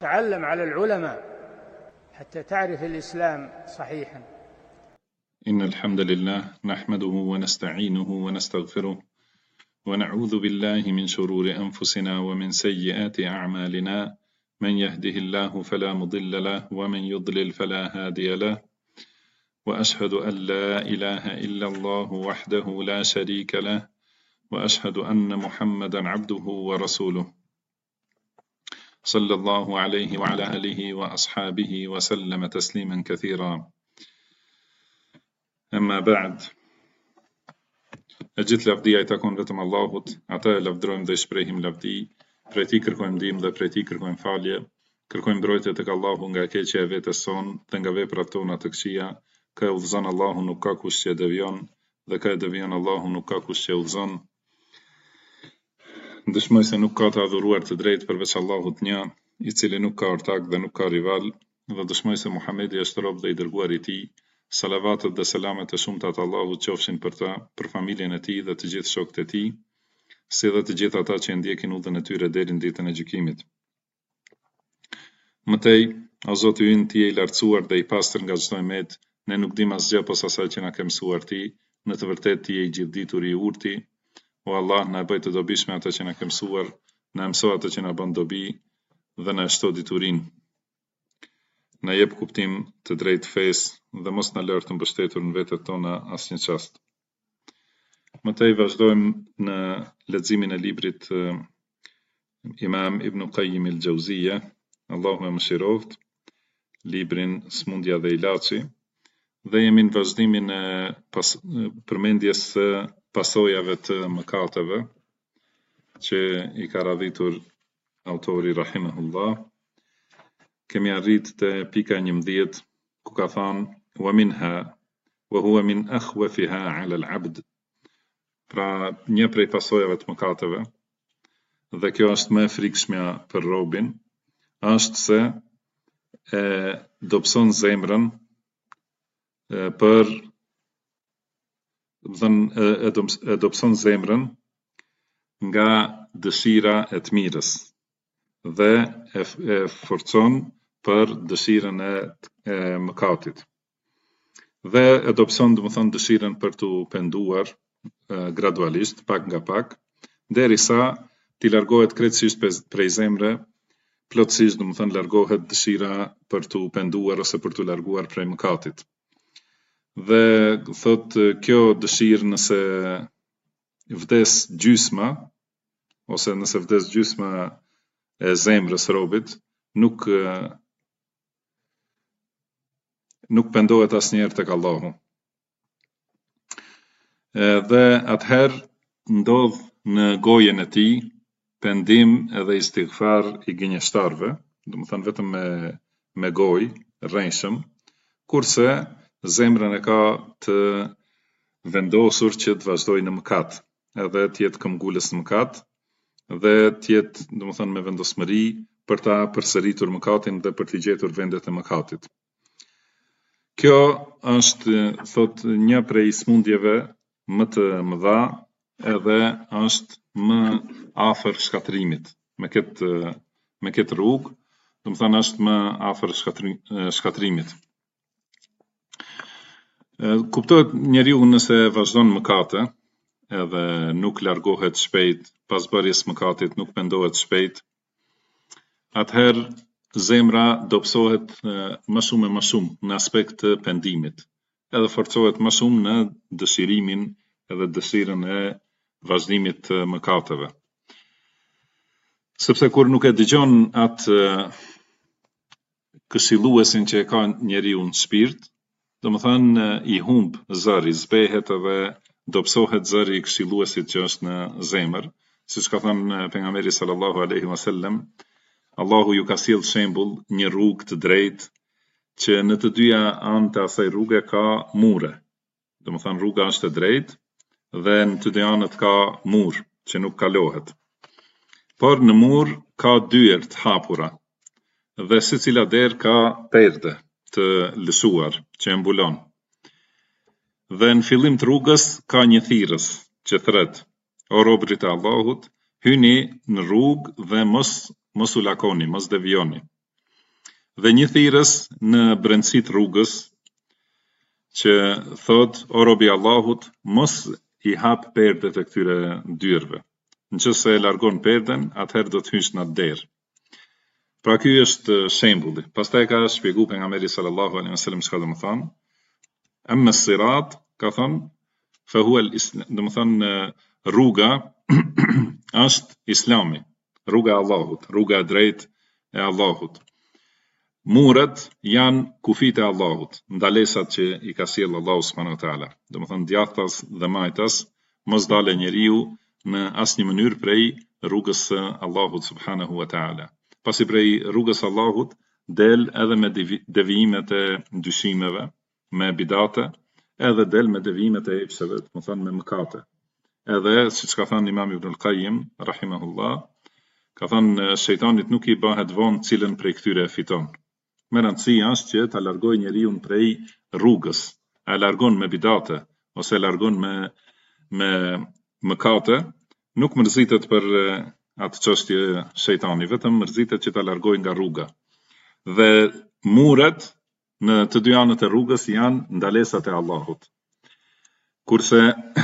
تعلم على العلماء حتى تعرف الإسلام صحيحا. إن الحمد لله نحمده ونستعينه ونستغفره ونعوذ بالله من شرور أنفسنا ومن سيئات أعمالنا، من يهده الله فلا مضل له ومن يضلل فلا هادي له، وأشهد أن لا إله إلا الله وحده لا شريك له، وأشهد أن محمدا عبده ورسوله صلى الله عليه وعلى آله وأصحابه وسلم تسليما كثيرا. أما بعد، أجت لفظي أيتكون vetëm Allahut, ata e lavdrojmë dhe shprehim lavdi, prej tij kërkojmë ndihmë dhe prej tij kërkojmë falje, kërkojmë mbrojtje tek Allahu nga keqja e vetes son dhe nga veprat tona të këqija. Ka e udhëzon Allahu, nuk ka kush që e devion, dhe ka e devion Allahu, nuk ka kush që e udhëzon. Dëshmoj se nuk ka të adhuruar të drejtë përveç Allahut një, i cili nuk ka ortak dhe nuk ka rival, dhe dëshmoj se Muhamedi është rob dhe i dërguar i tij. Salavatet dhe selamet e shumta të Allahut qofshin për ta, për familjen e tij dhe të gjithë shokët e tij, si dhe të gjithë ata që e ndjekin udhën e tyre deri në ditën e gjykimit. Mëtej, o Zoti ynë, ti je i lartësuar dhe i pastër nga çdo emet, ne nuk dim asgjë posa asaj që na ke mësuar ti, në të vërtetë ti je i gjithditur i urti. O Allah, na bëj të dobishme atë që na ke mësuar, na mëso atë që na bën dobi dhe na shto diturinë. Na jep kuptim të drejtë fesë dhe mos na lër të mbështetur në vetet tona asnjë çast. Mëtej vazhdojmë në leximin e librit Imam Ibn Qayyim al-Jauziyja, Allahu e mëshiroft, librin Smundja dhe Ilaçi, dhe jemi në vazhdimin e përmendjes së pasojave të mëkateve që i ka radhitur autori rahimahullah. Kemi arrit te pika 11, ku ka thënë wa minha wa huwa min akhwafiha ala al-abd. Pra, një prej pasojave të mëkateve, dhe kjo është më e frikshmja për robin, është se e dobëson zemrën e dobëson zemrën nga dëshira e të mirës dhe e forcon për dëshirën e mëkatit. Dhe e dobëson, domethënë, dëshirën për të penduar gradualisht, pak nga pak, derisa t'i largohet krejtësisht prej zemre, plotësisht, domethënë, largohet dëshira për të penduar ose për të larguar prej mëkatit. Dhe thot, kjo dëshirë nëse vdes gjysma, ose nëse vdes gjysma e zemrës robit, nuk pendohet asnjëherë tek Allahu. Dhe atëherë ndodh në gojen e tij pendim edhe istighfar i gënjeshtarëve, domethënë vetëm me gojë, rrenjshëm, kurse zemrën e ka të vendosur që të vazhdojë në mëkat, edhe të jetë këmbgulës në mëkat, dhe të jetë, domethënë, me vendosmëri për ta përsëritur mëkatin dhe për të gjetur vendet e mëkatit. Kjo është, thot, një prej smundjeve më të mëdha, edhe është më afër shkatërimit. Me këtë rrugë, domethënë, është më afër shkatërimit. Kuptohet njeriu nëse vazhdon mëkate, edhe nuk largohet shpejt, pas bërjes mëkatit nuk pendohet shpejt, atëherë zemra dobësohet më shumë e më shumë në aspekt të pendimit, edhe forcohet më shumë në dëshirimin edhe dëshirën e vazhdimit të mëkateve. Sepse kur nuk e dëgjon atë këshilluesin që e ka njeriu në shpirt, domethënë i humb zëri, zbehet edhe dobësohet zëri i këshilluesit që është në zemër, siç ka thënë pejgamberi sallallahu alaihi wasallam, Allahu ju ka sjell shembull një rrugë të drejtë që në të dyja anë të asaj rruge ka mure. Domethënë rruga është e drejtë dhe në të dy anët ka mur që nuk kalohet. Por në mur ka dyert të hapura dhe secila derë ka perde të lëshuar që e mbulon. Dhe në fillim të rrugës ka një thirrës që thret: O robërit e Allahut, hyni në rrugë dhe mos u lakoni, mos devijoni. Dhe një thirrës në brendësitë rrugës që thot, o robi Allahut, mos i hap perdet e këtyre dyrëve. Nëse e largon perden, atëherë do të hysh në atë derë. Pra ky është shembulli. Pastaj ka shpjeguar pejgamberi sallallahu alaihi wasallam çka do të thonë. Amma sirat, ka thonë, fa huwa al-islam, do të thonë rruga është Islami, rruga e Allahut, rruga e drejtë e Allahut. Muret janë kufit e Allahut, ndalesat që i ka sjellë Allahu subhanahu wa taala. Do të thonë djathtas dhe majtas mos dalë njeriu në asnjë mënyrë prej rrugës së Allahut subhanahu wa taala. Pasi prej rrugës së Allahut del edhe me devijimet e dyshimeve, me bidate, edhe del me devijimet e epsheve, do të thonë me mëkate. Edhe siç ka thënë Imam Ibn al-Qayyim rahimahullah, ka thënë shejtanit nuk i bëhet vonë cilën prej këtyre fiton. Me rëndësia është që ta largoj njeriu prej rrugës, e largon me bidate ose e largon me mëkate, nuk mërzitet për atë çështje shejtani, vetëm mërzitet që ta largoj nga rruga. Dhe muret në të dy anët e rrugës janë ndalesat e Allahut. Kurse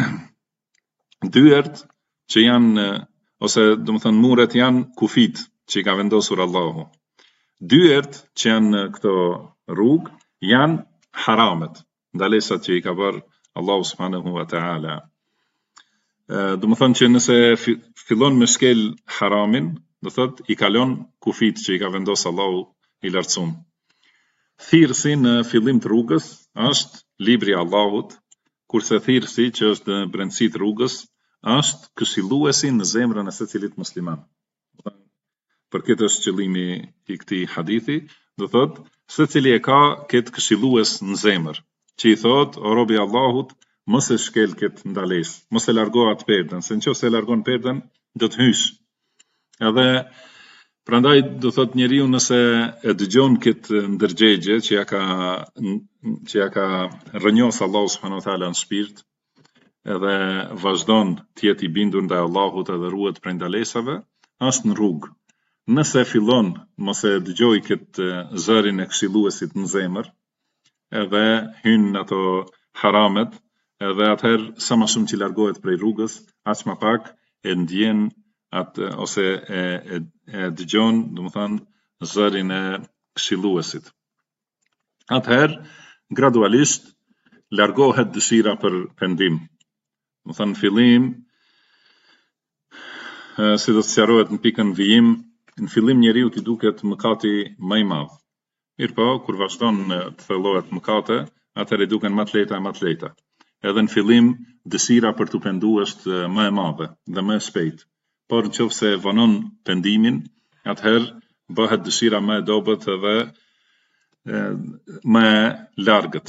dyert që janë, ose do të thënë muret janë kufit që i ka vendosur Allahu. Dyert që janë në këto rrugë janë haramet, ndalesat që i ka bërë Allahu subhanahu wa ta'ala. Do të thënë që nëse fillon me shkel haramin, do thotë i kalon kufit që i ka vendosur Allahu i lartësuar. Thirrsi në fillim të rrugës është libri i Allahut, kurse thirrsi që është në brendësitë rrugës është këshilluesi në zemrën e secilit musliman. Për këtë është qëllimi i këtij hadithi, do thotë secili e ka këtë këshillues në zemër, që i thotë, o robi i Allahut, mos e shkel këtë ndalesë, mos e largo atë perden, se nëse e largon perden, do të hysh. Edhe prandaj do thotë njeriu nëse e dëgjon këtë ndërgjegje që ja ka rënjos Allahu subhanahu wa taala në shpirt, edhe vazhdon të jetë i bindur ndaj Allahut edhe ruhet prej ndalesave, është në rrugë. Nëse fillon mos e dëgjoj këtë zërin e këshilluesit në zemër, edhe hyn në ato haramet, edhe atëherë sa më shumë që largohet prej rrugës, aq më pak e ndjen atë ose e dëgjon, domethënë zërin e këshilluesit. Atëherë gradualisht largohet dëshira për pendim. Domethënë në fillim, si do të sqarohet në pikën vijim, në fillim njeriu t'i duket mëkati më i madh. Mirpo kur vazhdon të thellohet mëkate, atëherë i duken më të lehta. Edhe në fillim dëshira për të penduar është më e madhe dhe më e shpejtë. Por nëse vonon pendimin, atëherë bëhet dëshira më e dobët edhe më e largët.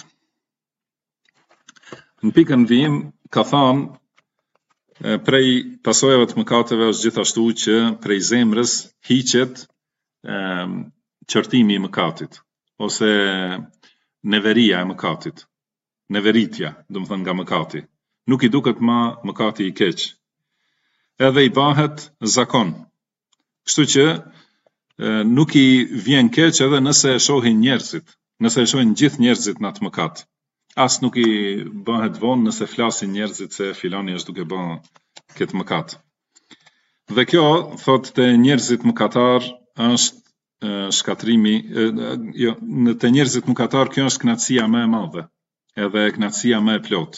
Në pikën vijim ka thënë prej pasojave të mëkateve është gjithashtu që prej zemrës hiqet qërtimi i mëkatit ose neveria e mëkatit. Neveritja, do të thënë nga mëkati. Nuk i duket më mëkati i keq. Edhe i bëhet zakon. Kështu që nuk i vjen keq edhe nëse e shohin njerëzit, nëse e shohin gjithë njerëzit në atë mëkat. As nuk i bëhet vonë nëse flasin njerëzit se filani është duke bën këtë mëkat. Dhe kjo thotë te njerëzit mëkatar është shkatrimi, në te njerëzit mëkatar kjo është kënaqësia më e madhe, edhe kënaqësia më e plotë.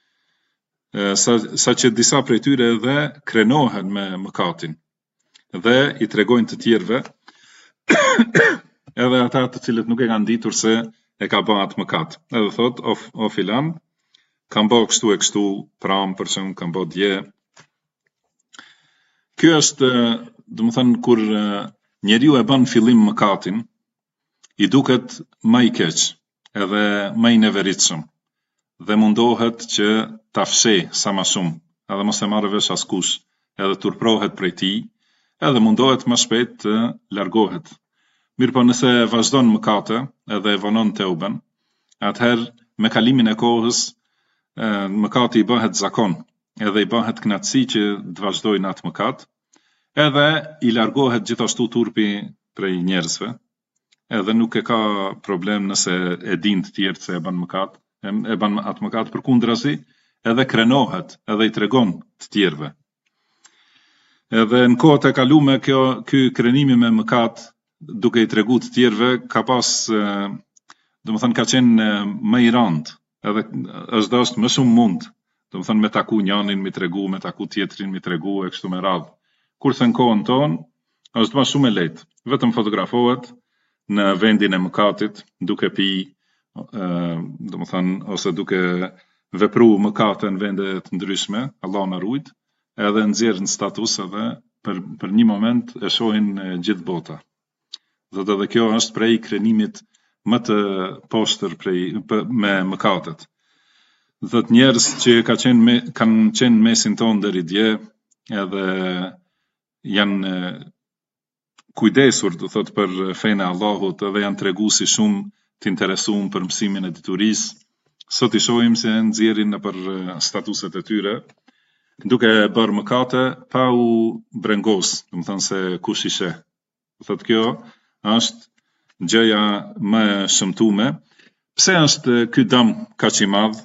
Sa që disa prej tyre edhe krenohen me mëkatin dhe i tregojnë të tjerëve edhe ata të cilët nuk e kanë ditur se e ka bën atë mëkat. Edhe thot, o filan, kam bë kështu e kështu, pram për shemb, kam bë dje. Ky është, domethënë kur njeriu e bën fillim mëkatin, i duket më i keq, edhe më i neveritshëm, dhe mundohet që ta fshej sa më shumë, edhe mos e marrë vesh askush, edhe turprohet prej tij, edhe mundohet më shpejt të largohet. Mirpo nëse vazhdon mëkate edhe e vonon teuben, atëherë me kalimin e kohës mëkati i bëhet zakon, edhe i bëhet kënaqësi që të vazhdojë në atë mëkat, edhe i largohet gjithashtu turpi prej njerëzve, edhe nuk e ka problem nëse e din të tjerë se e bën mëkat, e bën atë mëkat, përkundrazi, edhe krenohet, edhe i tregon të tjerëve. Edhe në kohët e kalume ky krenimi me mëkat, duke i tregu të tjerëve, ka pas, domethënë ka qenë më i rëndë, edhe është dashur më shumë mund, domethënë me taku njërin, me tregu, me taku tjetrin, me tregu e kështu me radhë. Kurse në kohën tonë është më shumë e lehtë, vetëm fotografohet në vendin e mëkatit, duke pi, domethënë ose duke vepruar mëkate në vende të ndryshme, Allah na ruajt, edhe nxjerr në status edhe për një moment e shohin gjithë bota. Dhe edhe kjo është prej krenimit më të poshtër me mëkatet. Dhe njerëz që kanë qenë mesin tonë deri dje, edhe janë kujdesur, do thot, për fenë e Allahut, edhe janë treguesi shumë të interesuar për mësimin e diturisë. Sot i shohim se nxjerrin nëpër statuset e tyre, duke bërë mëkate pa u brengos, domethënë se kush i sheh. Do thot, kjo është gjëja më e shëmtuame. Pse është ky dëm kaq i madh?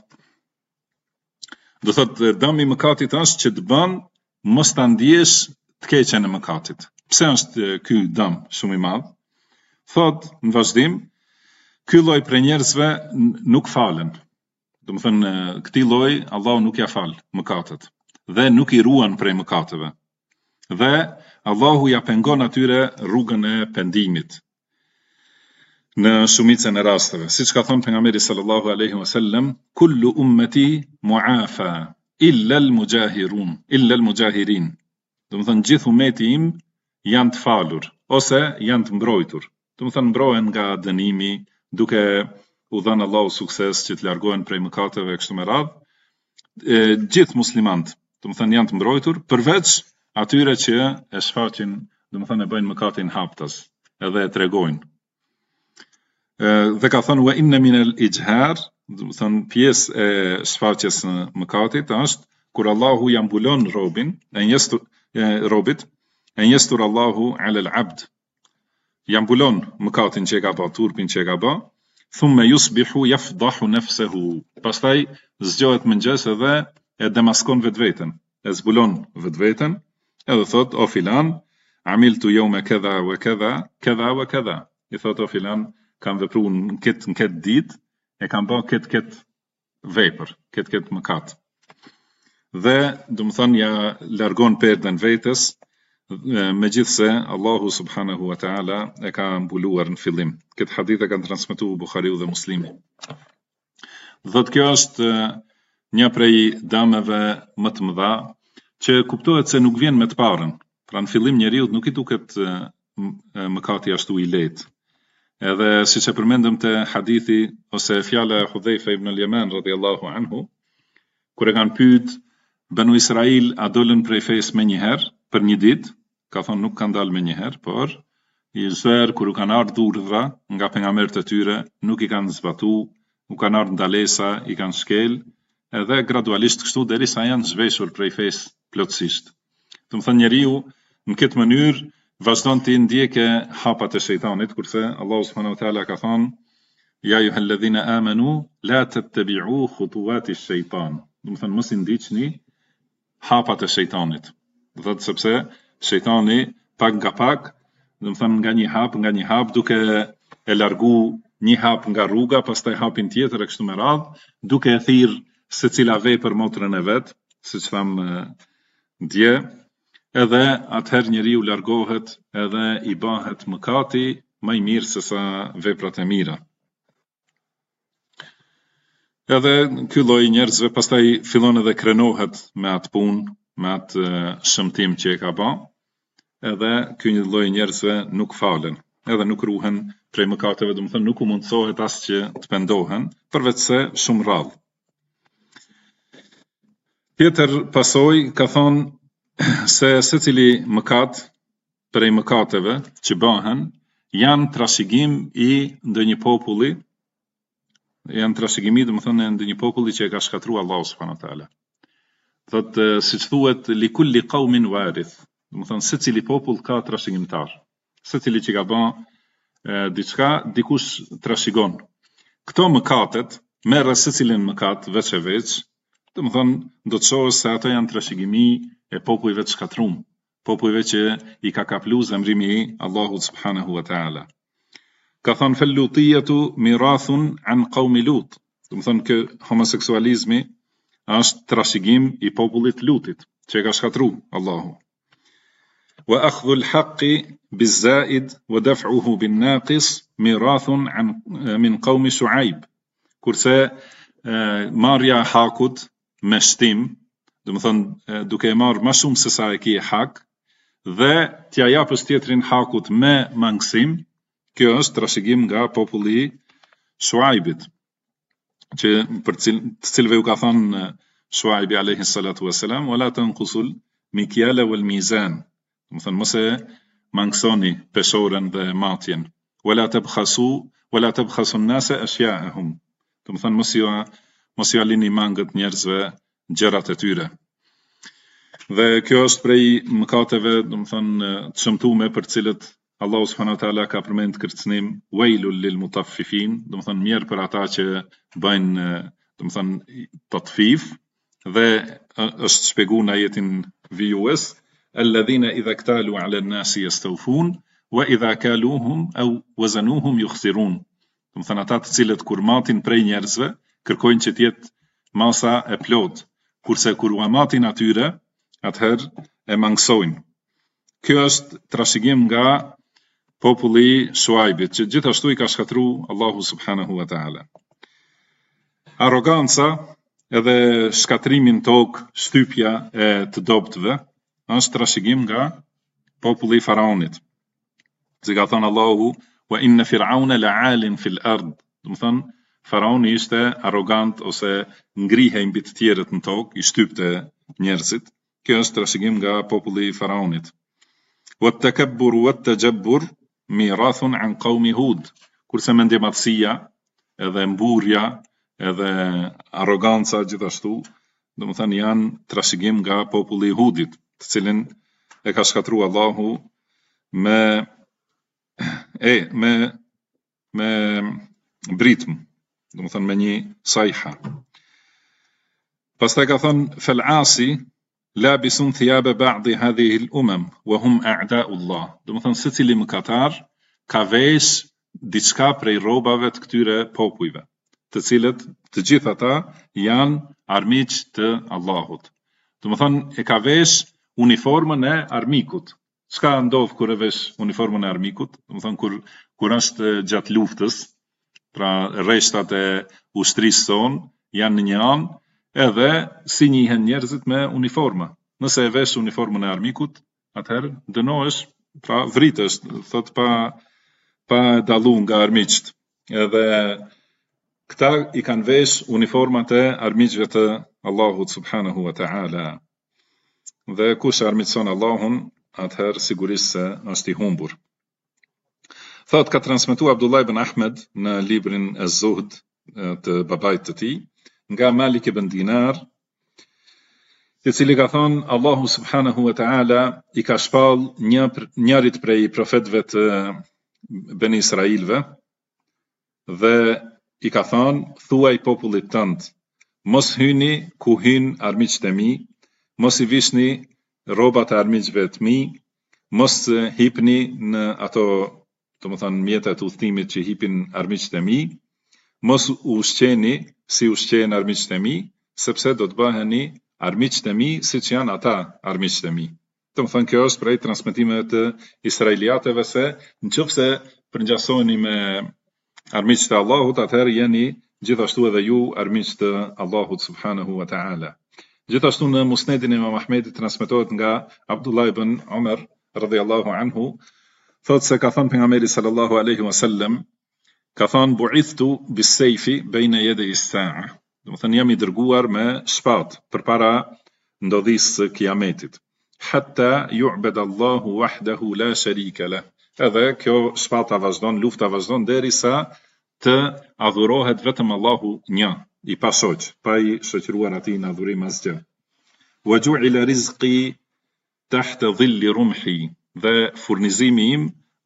Do thot, dëmi i mëkatit është që të bën mos ta ndjesh të keqen e mëkatit. Pse është ky dëm shumë i madh? Thot në vazhdim, ky lloj prej njerëzve nuk falen. Domethënë, këtij lloj Allahu nuk ja fal mëkatet dhe nuk i ruan prej mëkateve. Dhe Allahu ja pengon atyre rrugën e pendimit. Në shumicën e rasteve, siç ka thënë pejgamberi sallallahu alaihi wasallam, kullu ummati muafa illa al-mujahirin. Domethënë gjithë ummeti im janë të falur ose janë të mbrojtur. Domethënë mbrohen nga dënimi, duke u dhënë Allahu sukses që të largohen prej mëkateve kështu me radhë. Gjithë muslimanët, domethënë janë të mbrojtur, përveç atyre që e shfaqin, domethënë e bëjnë mëkatin haptas, edhe e tregojnë. Dhe ka thënë wa inna min al-ijhar, domethënë pjesë e shfaqjes së mëkatit është kur Allahu ja mbulon robit, en yastur Allahu ala al-abd. Ja mbulon mëkatin që e ka bë, turpin që e ka bë, thumma yusbihu yafdahu nafsuhu. Pastaj zgjohet mëngjes edhe e demaskon vetveten, e zbulon vetveten, edhe thot o filan, amiltu yawma kadha wa kadha, kadha wa kadha. I thot o filan, kam vepruar në këtë ditë, e kam bërë këtë vepër, këtë mëkat. Dhe, domethënë, ja largon perden vetes, megjithse Allahu subhanahu wa taala e ka mbuluar në fillim. Këtë hadith e kanë transmetuar Buhariu dhe Muslimi. Dhe kjo është një prej dëmeve më të mëdha që kuptohet se nuk vjen me të parën. Pra në fillim njeriu nuk i duket mëkati ashtu i lehtë. Edhe siç e përmendëm te hadithi ose fjala e Hudhaifa ibn al-Yaman radhiyallahu anhu, kur e kanë pyet Banu Israil a dolën prej fesë më një herë për një ditë, ka thonë nuk kanë dalë më një herë, por i zër kur u kanë ardhur urdhra nga pejgamberët e tyre, nuk i kanë zbatuar, u kanë ardhur ndalesa, i kanë shkel, edhe gradualisht kështu derisa janë zhveshur prej fesë plotësisht. Domethënë njeriu në këtë mënyrë vazhdon të ndjekë hapat e shejtanit, kurse Allahu subhanahu wa taala ka thënë ya ayyuhalladhina amanu la tattabi'u khutuwati ash-shaytan. Domethënë mos i ndiqni hapat e shejtanit. Do thotë sepse shejtani pak nga pak, domethënë nga një hap duke e largu një hap nga rruga, pastaj hapin tjetër e kështu me radhë, duke e thirr secila vepër motrën e vet, siç tham dje. Edhe atëherë njeriu largohet edhe i bëhet mëkati më i mirë se sa veprat e mira. Edhe ky lloj njerëzve pastaj fillon edhe krenohet me atë punë, me atë shëmtim që e ka bë. Edhe ky lloj njerëzve nuk falen, edhe nuk ruhen prej mëkateve, domethënë nuk u mundsohet as që të pendohen, përveç se shumë rrallë. Tjetër pasojë ka thonë se secili mëkat prej mëkateve që bëhen janë trashëgim i ndonjë populli, janë trashëgimi domethënë ndonjë populli që e ka shkatruar Allahu subhanahu wa taala. Thotë siç thuhet li kulli qaumin warith, domethënë secili popull ka trashëgimtar. Secili që ka bën diçka, dikush trashëgon. Këto mëkatet, merr secilin mëkat veç e veç, domethënë do të shohësh se ato janë trashëgimi e popujve të shkatrum, popujve që i ka kaplu zemrimi i Allahut subhanahu wa taala. Ka thënë fellutijetu mirathun an qaumi Lut. Domethënë kë homoseksualizmi është trashëgim i popullit Lutit, që e ka shkatru Allahu. Wa akhdhu al-haqqi biz-zaid wa daf'uhu bin-naqis mirathun an min qaumi Shu'aib. Kurse marrja e hakut me shtim, domethënë duke e marrë më shumë se sa e ke hak, dhe t'ja japësh tjetrin hakut me mangësim, kjo është trashëgim nga populli i Shuaibit, që për cilëve u ka thënë Shuaibi alayhi salatu wassalam, wala tanqusul mikyala wal mizan. Domethënë mos e mangësoni peshoren dhe matjen. Wala tabkhasu an-nasa ashya'ahum. Domethënë mos ju alini mangët njerëzve gjërat e tyre. Dhe kjo është prej mëkateve, domethënë të shëmtuara për të cilët Allahu subhanahu wa taala ka përmend kërcënim wailul lil mutaffifin, domethënë mirë për ata që bëjnë domethënë tatfif, dhe është shpjeguar në ajetin vijues alladhina idha iktalu ala an-nasi yastawfun wa idha kaluhum aw wazanuhum yukhsirun. Domethënë ata të cilët kur matin prej njerëzve kërkojnë që të jetë masa e plot, kurse kur u matin atyre atëherë e mangësojnë. Kjo është trashëgim nga populli Shuaibit, që gjithashtu i ka shkatru Allahu subhanahu wa taala. Arroganca edhe shkatrimin tokë, shtypja e të dobtëve, është trashëgim nga populli i Faraonit. Si ka thënë Allahu, wa inna fir'auna la'alin fil ard. Domethënë Faraoni ishte arrogant ose ngrihej mbi të tjerët në tokë, i shtypte njerëzit. Kjo është trashëgim nga populli i Faraonit. Wa takabbur wa tajabbur mirathun an qaumi Hud. Kurse mendjematësia, edhe mburrja, edhe arroganca gjithashtu, domethënë janë trashëgim nga populli i Hudit, të cilin e ka shkatruar Allahu me britm, domethënë me një sajha. Pastaj ka thënë fal'asi labisun thiyaba ba'di hadhihi al-umam wa hum a'da'u Allah. Domethënë secili mëkatar ka vesh diçka prej rrobave të këtyre popujve, të cilët të gjithë ata janë armiq të Allahut. Domethënë e ka vesh uniformën e armikut. Çka ndodh kur e vesh uniformën e armikut? Domethënë kur është gjatë luftës, pra rreshtat e ushtrisë son janë në një anë, edhe si njihen njerëzit me uniforma. Nëse e vesh uniformën e armikut, atëherë dënohesh, pra vritesh, thot pa dallu nga armiqt. Edhe këta i kanë vesh uniformat e armiqve të Allahut subhanahu wa ta'ala. Dhe kush armiqson Allahun, atëherë sigurisht se është i humbur. Thot ka transmetuar Abdullah ibn Ahmed në librin e Zuhd të babait të tij, nga Malik ibn Dinar, i cili ka thonë Allahu subhanahu wa ta'ala i ka shpall njërit prej profetëve të Ben Israilve, dhe i ka thonë thuaj popullit tënd, mos hyni ku hyn armiqtë e mi, mos i vishni rrobat e armiqve të mi, mos hipni në ato, domethënë mjetet e udhëtimit që hipin armiqtë e mi, mos ushqeni si ushqen armiqtë e mi, sepse do të bëheni armiqtë e mi siç janë ata armiqtë e mi. Domethënë kjo është prej transmetimeve të israeliateve se nëse përngjasoheni me armiqtë e Allahut, atëherë jeni gjithashtu edhe ju armiqtë të Allahut subhanahu wa ta'ala. Gjithashtu në Musnedin e Imam Ahmedit transmetohet nga Abdullah ibn Umar radhiyallahu anhu, thotë se ka thënë pejgamberi sallallahu alaihi wasallam, ka thënë bu'ithtu bis-sayfi bayna yaday as-sa'a. Domethënë jam i dërguar me shpatë përpara ndodhisë së kiametit. Hatta yu'bad Allahu wahdahu la sharika lah. Edhe kjo shpata vazhdon, lufta vazhdon derisa të adhurohet vetëm Allahu një, i pashoq, pa i shoqëruar atij në adhurim asgjë. Wa ju'ila rizqi tahta dhilli rumhi. Dhe furnizimi im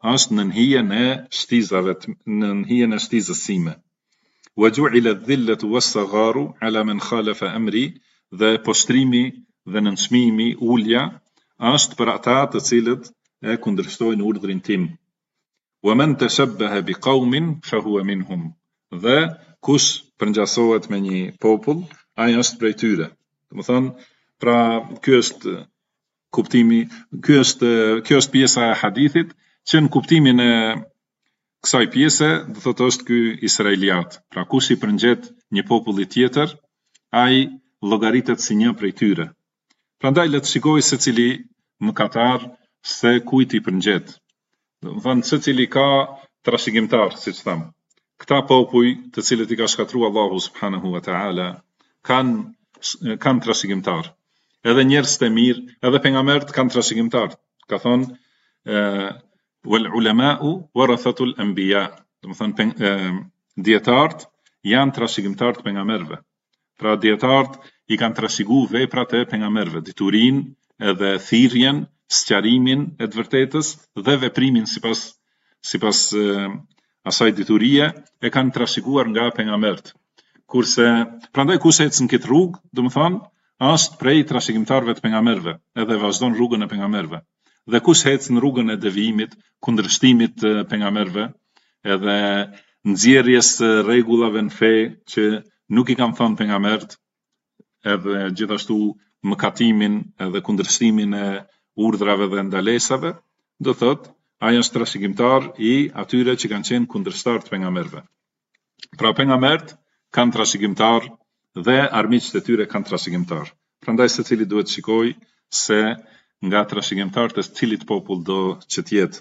është në hijen e shtizave, në hijen e shtizës sime. Wa ju'ila adh-dhillatu was-sagharu ala man khalafa amri, dhe poshtrimi dhe nënçmimi, ulja është për ata të cilët e kundërshtojnë urdhrin tim. Wa man tashabbaha biqaumin fa huwa minhum, dhe kush përngjasohet me një popull, ai është prej tyre. Domethënë, pra ky është kuptimi, kjo është pjesa e hadithit, që në kuptimin e kësaj pjese do thotë është ky Israeliat. Pra kush i përngjet një populli tjetër, ai llogaritet si një prej tyre. Prandaj le të shikojë secili mëkatar se kujt i përngjet. Domethënë secili ka trashëgimtar, siç tham. Këta popuj të cilët i ka shkatruar Allahu subhanahu wa taala kanë trashëgimtar. Edhe njerëz të mirë, edhe pejgamberët kanë trashëgimtar. Ka thonë wal ulama'u warathatul anbiya. Domethënë dietarët janë trashëgimtar të pejgamberëve. Pra dietarët i kanë trashëguar veprat e pejgamberëve, diturinë, edhe thirrjen, sqarimin e të vërtetës dhe veprimin sipas asaj diturie e kanë trashëguar nga pejgamberët. Kurse prandaj kush ecën në këtë rrugë, domethënë është prej trashëgimtarëve të pejgamberëve, edhe vazhdon rrugën e pejgamberëve. Dhe kush ecën në rrugën e devijimit, kundërshtimit të pejgamberëve, edhe nxjerrjes së rregullave në fe që nuk i kanë thënë pejgamberët, edhe gjithashtu mëkatimin edhe kundërshtimin e urdhrave dhe ndalesave, do thotë ai është trashëgimtar i atyre që kanë qenë kundërshtar të pejgamberëve. Pra pejgamberët kanë trashëgimtar dhe armiqtë e tyre kanë trashëgimtar. Prandaj secili duhet shikoj se nga trashëgimtarët e cilit popull do që të jetë.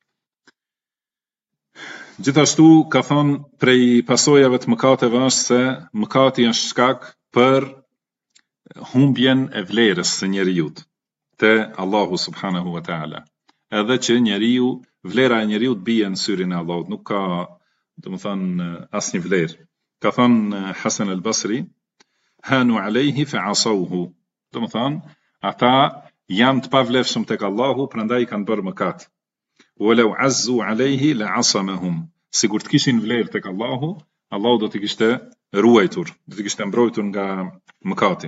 Gjithashtu ka thonë prej pasojave të mëkateve është se mëkati është shkak për humbjen e vlerës së njeriut te Allahu subhanahu wa taala. Edhe që vlera e njeriut bie në syrin e Allahut, nuk ka, domethënë, asnjë vlerë. Ka thonë Hasan al-Basri, hanu alayhi fa asawhu. Domethënë, ata janë të pavlefshëm tek Allahu, prandaj kanë bërë mëkat. Walau azzu alayhi la asamahum. Sigur të kishin vlerë tek Allahu, Allahu do t'i kishte ruajtur, do t'i kishte mbrojtur nga mëkati.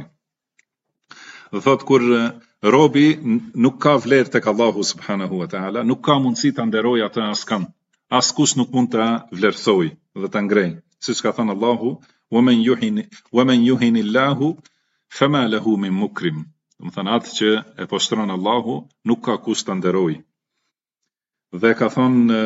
Dhe thot kur robi nuk ka vlerë tek Allahu subhanahu wa taala, nuk ka mundësi ta nderojë atë askën. Askush nuk mund ta vlerësojë dhe ta ngrejë. Siç ka thënë Allahu, wa man yuhin Allahu fama lahu min mukrim. Domethënë atë që e poshtron Allahu nuk ka kush ta nderojë. Dhe ka thonë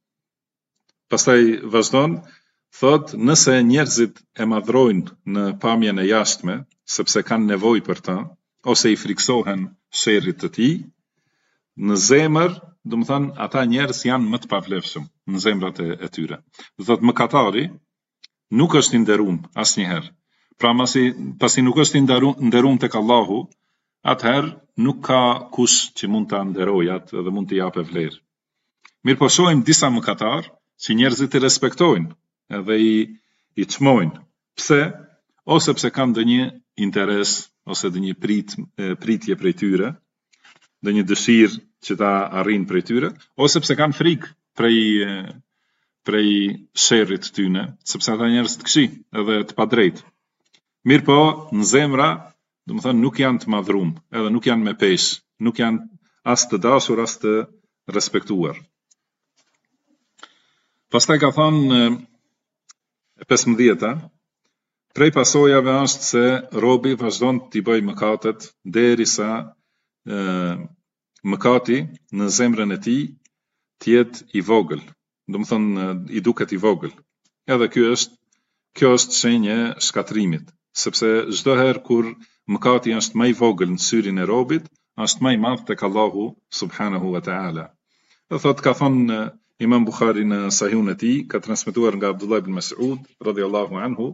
pastaj vazhdon, thot nëse njerëzit e madhrojnë në pamjen e jashtme, sepse kanë nevojë për ta, ose i friksohen sherrit të tij, në zemër, domethënë ata njerëz janë më të pavlefshëm në zemrat e tyre. Thot mëkatari nuk është i nderuar asnjëherë. Pra pasi nuk është i nderuar tek Allahu, atëherë nuk ka kush që mund ta nderojë atë dhe mund t'i japë vlerë. Mirë po shohim disa mëkatar që njerëzit i respektojnë edhe i çmojnë. Pse? Ose pse kanë ndonjë interes ose ndonjë pritje prej tyre, ndonjë dëshirë që ta arrijnë prej tyre, ose pse kanë frikë prej sherrit të tyre, sepse ata njerëz të këqij edhe të padrejtë. Mirë po, në zemra, domethënë nuk janë të madhruar, edhe nuk janë me peshë, nuk janë as të dashur as të respektuar. Pastaj ka thënë 15, prej pasojave është se robi vazhdon t'i bëjë mëkatet derisa mëkati në zemrën e tij të jetë i vogël. Domethënë i duket i vogël. Edhe kjo është shenjë e shkatrimit, sepse çdo herë kur mëkati është më i vogël në syrin e robit, është më i madh tek Allahu subhanahu wa taala. Dhe thot ka thonë Imam Bukhari në Sahihun e tij, ka transmetuar nga Abdullah ibn Mas'ud radhiyallahu anhu,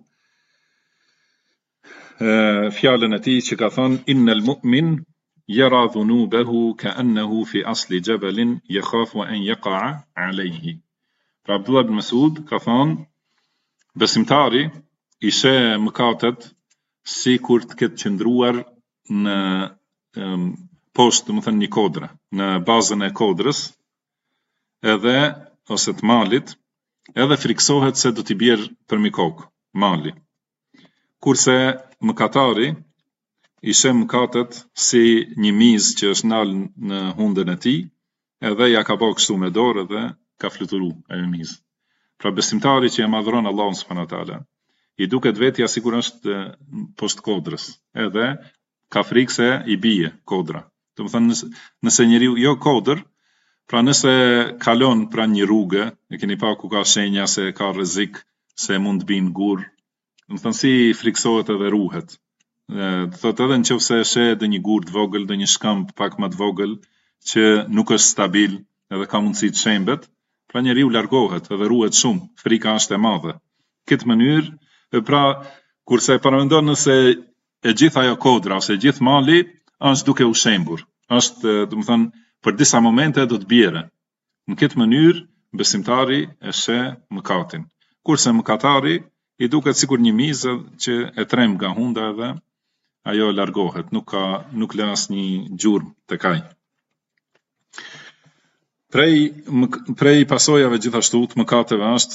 fjalën e tij që ka thonë innal mu'min yara dhunubahu ka'annahu fi asli jabalin yakhafu an yaqa'a alayhi. Pra Abdullah ibn Mas'ud ka thonë besimtari i sheh mëkatet sikur të ketë qëndruar në poshtë, domethënë një kodre, në bazën e kodrës, edhe ose të malit, edhe friksohet se do t'i bjerë për mi kokë, mali. Kurse mëkatari i sheh mëkatet si një mizë që është nalë në hundën e tij, edhe ja ka bërë kështu me dorë dhe ka fluturu ajo mizë. Pra besimtari që e madhron Allahun subhanahu wa taala, i duket vetja sikur është poshtë kodrës, edhe ka frikë se i bie kodra. Do të thënë nëse njeriu jo kodër, pra nëse kalon pranë një rrugë, e keni pa ku ka shenja se ka rrezik se mund të binë gur, do të thënë si friksohet edhe ruhet. Thotë edhe nëse sheh edhe një gur të vogël, edhe një shkëmb pak më të vogël që nuk është stabil, edhe ka mundësi të shembet, pra njeriu largohet edhe ruhet shumë, frika është e madhe. Këtë mënyrë, pra kurse paramendon nëse e gjithë ajo kodra ose e gjithë mali është duke u shembur, është, do të thënë, për disa momente do të bjerë. Në këtë mënyrë besimtari e sheh mëkatin. Kurse mëkatari i duket sikur një mizë që e trem nga hunda edhe ajo largohet, nuk lë asnjë gjurmë tek ai. Prej pasojave gjithashtu të mëkateve është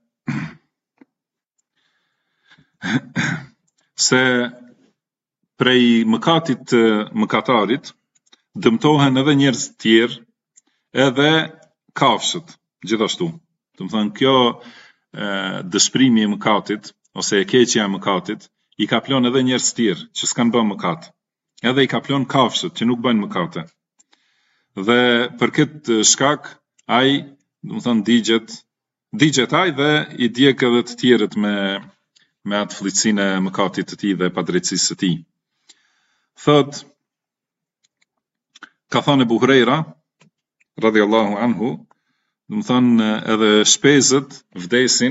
se prej mëkatit të mëkatarit dëmtohen edhe njerëz të tjerë, edhe kafshët gjithashtu. Do të thënë kjo dëshprimi i mëkatit ose e keqja e mëkatit i kaplon edhe njerëz të tjerë që s'kan bën mëkat. Edhe i kaplon kafshët që nuk bëjnë mëkate. Dhe për këtë shkak ai, do të thënë digjet ai dhe i djeg edhe të tjerët me atë fllitësinë e mëkatit të tij dhe padrejtësisë së tij. Thot ka thënë Ebu Hurajra radhiyallahu anhu, do të thënë edhe shpezët vdesin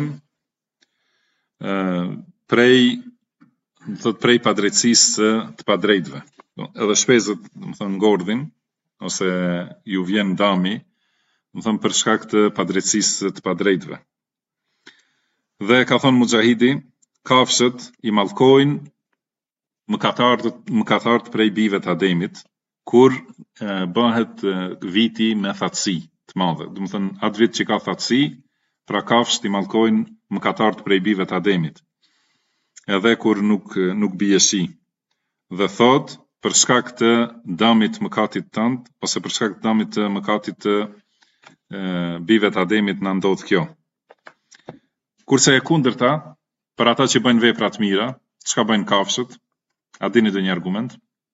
prej padrejtësisë të padrejtëve. Edhe shpezët, do të thënë, ngordhin ose ju vjen dami, do të thënë për shkak të padrejtësisë të padrejtëve. Dhe ka thënë Mujahidi, kafshët i mallkojnë mëkatarët prej bijve të Ademit, kur bëhet viti me thatësi të madhe. Do të thënë, atë vit që ka thatësi, pra kafshët i mallkojnë mëkatarët prej bijve të Ademit. Edhe kur nuk bie shi. Dhe thot, për shkak të damit mëkatit tënd, ose për shkak të damit të mëkatit të bijve të Ademit na ndodh kjo. Kurse e kundërta, për ata që bëjnë vepra të mira, çka bëjnë kafshët? A dini ndonjë argument?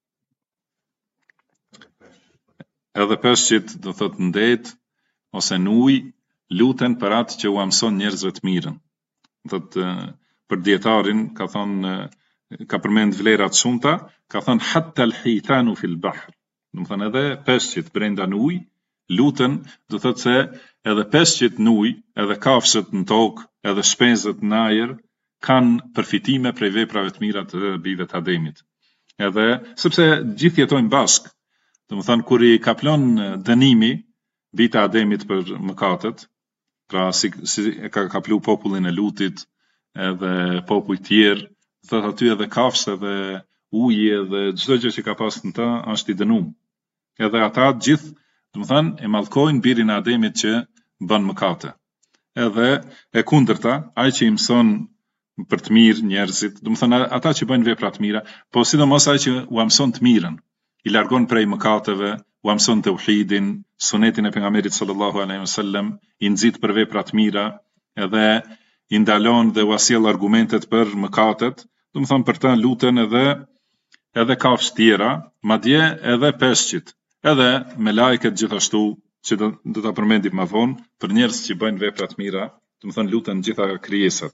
Edhe peshqit, do thot në det ose në ujë, luten për atë që u mëson njerëzve të mirën. Thot për dietarin ka thonë, ka përmend vlera të shumta, ka thonë hatta al-hitanu fil bahr. Do thënë edhe peshqit brenda në ujë luten, do thot se edhe peshqit në ujë, edhe kafshët në tokë, edhe shpenzët në ajër kanë përfitime prej veprave të mira të bijve të Ademit. Edhe sepse gjithë jetojnë bashkë. Do të thënë kur i kaplon dënimi bijtë e Ademit për mëkatet, pra si e ka kaplu popullin e Lutit, edhe popull tjerë, thot aty edhe kafshë edhe uji edhe çdo gjë që ka pas në ta është i dënuar. Edhe ata gjithë, do të thënë, e mallkojnë birin e Ademit që bën mëkate. Edhe e kundërta, ai që i mëson për të mirë njerëzit, do të thënë ata që bëjnë vepra të mira, po sidomos ai që u mëson të mirën, i largon prej mëkateve, u mëson tauhidin, sunetin e pejgamberit sallallahu alaihi wasallam, i nxit për vepra të mira, edhe i ndalon dhe u sjell argumentet për mëkatet, do të thënë për ta luten edhe kafshë tjera, madje edhe peshqit, edhe me lajket gjithashtu që do ta përmendim më vonë për njerëz që bëjnë vepra të mira, do të thënë luten gjitha krijesat.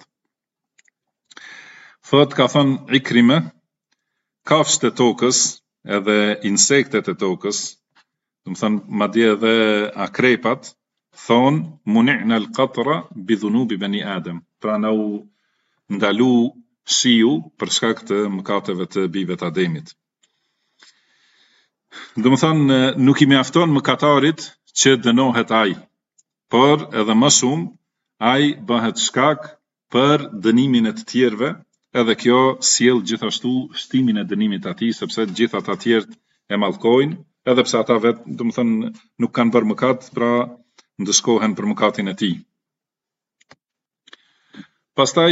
Thot ka thënë Ikrime, kafshët e tokës edhe insektet e tokës, do të thënë madje edhe akrepat, thonë muni'na al-qatra bi dhunubi bani Adem. Pra na u ndalu shiu për shkak të mëkateve të bijve të Ademit. Do të thënë nuk i mjafton mëkatarit që dënohet ai, por edhe më shumë ai bëhet shkak për dënimin e të tjerëve, edhe kjo sjell gjithashtu shtimin e dënimit të atij, sepse gjithë ata të tjerë e mallkojnë, edhe pse ata vetë, do të thënë, nuk kanë bërë mëkat, pra ndëshkohen për mëkatin e tij. Pastaj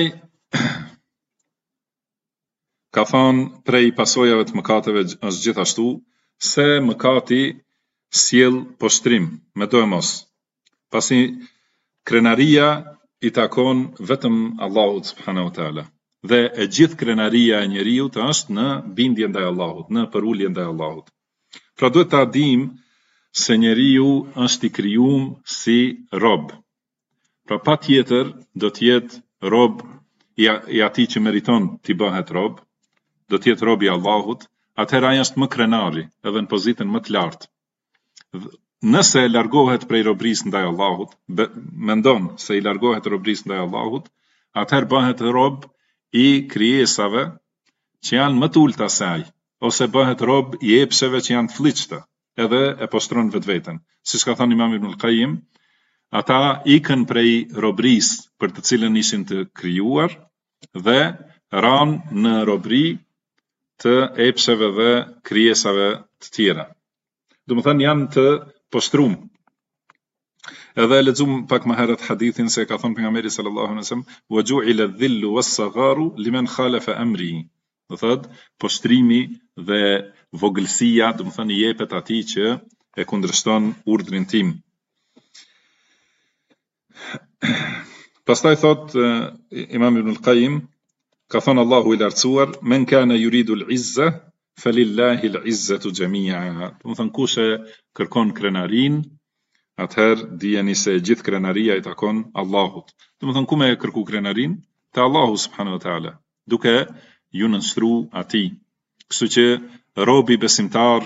ka thonë prej pasojave të mëkateve është gjithashtu se mëkati sjell poshtrim, me do e mos. Pasi krenaria i takon vetëm Allahut subhanahu wa taala. Dhe e gjithë krenaria e njeriut është në bindje ndaj Allahut, në përulje ndaj Allahut. Pra duhet ta dim se njeriu është i krijuar si rob. Pra patjetër do të jetë rob i atij që meriton të bëhet rob, do të jetë rob i Allahut, atëherë ai është më krenari, edhe në pozitën më të lartë. Nëse largohet prej robrisë ndaj Allahut, mendon se i largohet robrisë ndaj Allahut, atëherë bëhet rob i krijesave që janë më të ulta se ai, ose bëhet rob i epsheve që janë të fllitshta, edhe e postron vetveten. Siç ka thënë Imam Ibn al-Qayyim, ata ikën prej robrisë për të cilën ishin të krijuar dhe ranë në robri të epsheve dhe krijesave të tjera. Domethënë janë të poshtruar. Edhe lexuam pak më herët hadithin se ka thënë pejgamberi sallallahu alaihi wasallam wa ju'ila adh-dhillu was-sagharu liman khalafa amri. Do thotë poshtrimi dhe vogëlsia, domethënë i jepet atij që e kundërshton urdhrin tim. Pastaj thot Imam Ibn al-Qayyim, ka thënë Allahu i lartësuar, men kana yuridu al-izza falillahi al-izzatu jami'a. Domethënë kush e kërkon krenarin, atëherë dijeni se gjithë krenaria i takon Allahut. Domethënë ku me kërku krenarin? Te Allahu subhanahu wa taala, duke ju nënshtruar atij. Kështu që robi besimtar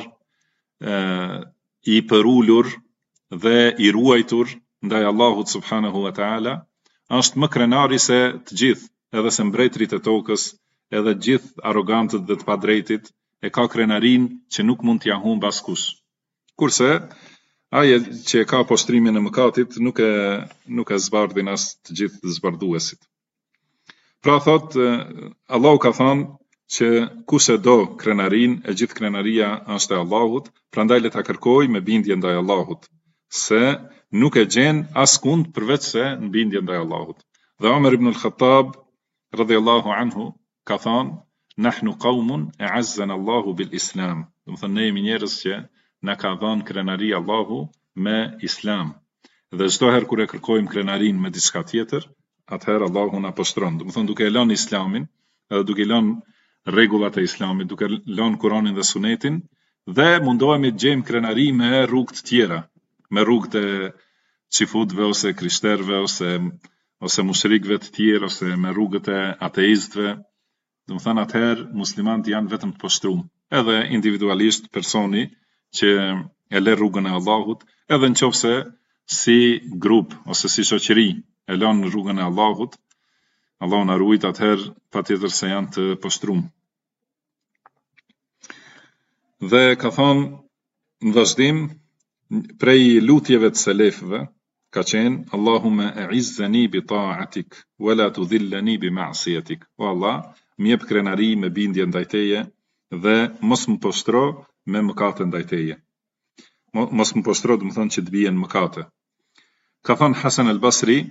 i përulur dhe i ruajtur ndaj Allahut subhanahu wa taala është më krenari se të gjithë, edhe se mbretërit e tokës, edhe gjithë arrogantët dhe të padrejtit e ka krenarin që nuk mund t'ja humbë askush. Kurse ai që e ka poshtrimin e mëkatit nuk e zbardhin as të gjithë zbarduesit. Pra thot Allahu ka thënë që kush e do krenarin, e gjithë krenaria është e Allahut, prandaj le ta kërkoj me bindje ndaj Allahut, se nuk e gjen askund përveç se në bindje ndaj Allahut. Dhe Omer ibn al-Khattab radhiyallahu anhu ka thënë, nahnu qaumun a'azzana Allahu bil Islam. Do të thënë ne jemi njerëz që na ka dhënë krenaria Allahu me Islam. Dhe çdo herë kur e kërkojmë krenarin me diçka tjetër, atëherë Allahu na poshtron. Do të thënë duke lënë Islamin, edhe duke lënë rregullat e Islamit, duke lënë Kur'anin dhe Sunetin, dhe mundohemi të gjejmë krenari me rrugë të tjera, me rrugët e çifutëve ose krishterëve ose mushrikëve të tjerë, ose me rrugët e ateistëve. Do të thënë atëherë muslimanët janë vetëm të poshtruar, edhe individualisht personi që e lë rrugën e Allahut, edhe nëse si grup ose si shoqëri e lën rrugën e Allahut, Allahu na ruajt, atëherë patjetër se janë të poshtruar. Dhe ka thonë në vazhdim, prej lutjeve të selefëve ka qenë Allahumma a'izzani bi ta'atik wala tudhillani bi ma'siyatik. O Allah, më jep krenari me bindje ndaj teje dhe mos më poshtro me mëkate ndaj teje. Mos më poshtro, do të thonë që të bien mëkate. Ka thënë Hasan al-Basri,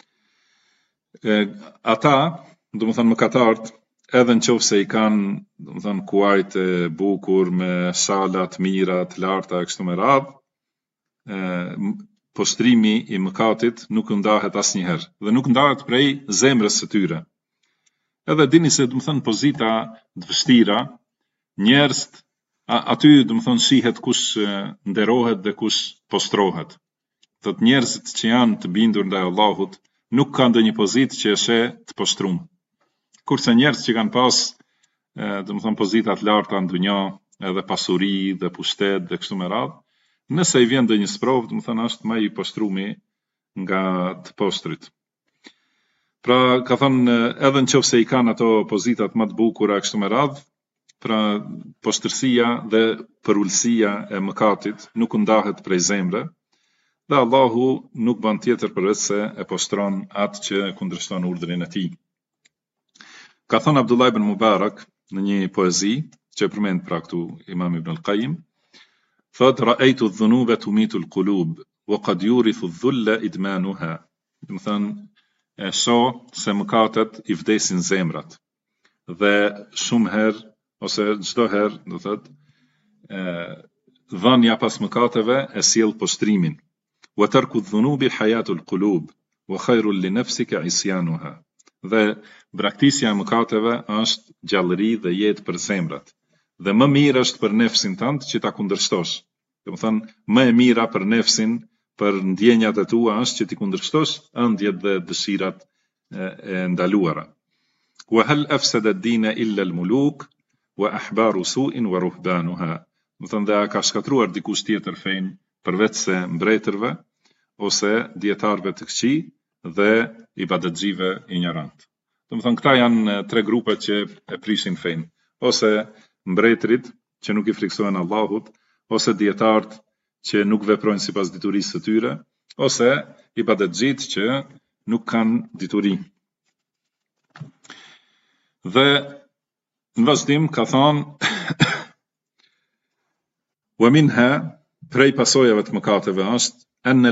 ata, do të thonë mëkatarët, edhe nëse i kanë, do të thonë kuajt e bukur me shala të mira, të larta kështu me radhë, poshtrimi i mëkatit nuk ndahet asnjëherë dhe nuk ndahet prej zemrës së tyre. Edhe dini se, do të thonë, pozita të vështira, njerëz aty, do të thonë, shihet kush nderohet dhe kush postrohet. Thot njerëzit që janë të bindur ndaj Allahut nuk kanë ndonjë pozitë që është të poshtruar. Kurse njerëz që kanë pas, do të thonë, pozita të larta në dunjë, edhe pasuri dhe pushtet dhe kështu me radhë, nëse i vjen ndonjë sprovë, do të thonë është më i poshtrumi nga të poshtrit. Pra ka thënë edhe nëse i kanë ato pozitat më të bukura kështu me radhë, pra poshtërsia dhe përulësia e mëkatit nuk ndahet prej zemre, dhe Allahu nuk bën tjetër përveç se e poshtron atë që kundërshton urdhrin e tij. Ka thënë Abdullah ibn Mubarak në një poezi që e përmend pra këtu Imam Ibn al-Qayyim, thot ra'aytu adh-dhunuba tumitu al-qulub وقد يورث الذل إدمانها. Do të thënë se mëkatet I vdesin zemrat dhe shumë herë ose çdo herë do thotë dhënia pas mëkateve e sjell postrimin. Wa tarku dhunubi hayatul qulub wa khairul li nafsika isyanuha. Dhe braktisja e mëkateve është gjallëri dhe jetë për zemrat. Dhe më mirë është për nefsin tënd që ta kundërshtosh. Do të thënë më e mira për nefsin, për ndjenjat e tua është që ti kundërshtosh ëndjet dhe dëshirat e ndaluara. Wa hal afsada ad-din illa al-muluk wa ahbaru su'in wa ruhbanuha. Do të thënë dhe ka shkatruar dikush tjetër fen përveç se mbretërve ose dietarëve të këqij dhe ibadetxhive ignorant. Do të thënë këta janë tre grupe që e prishin fen, ose mbretërit që nuk I friksohen Allahut, ose dietarët që nuk veprojnë sipas diturisë së tyre, ose ibadetxhit që nuk kanë dituri. Dhe në vazhdim ka thonë wa minha prej pasojave të mëkateve është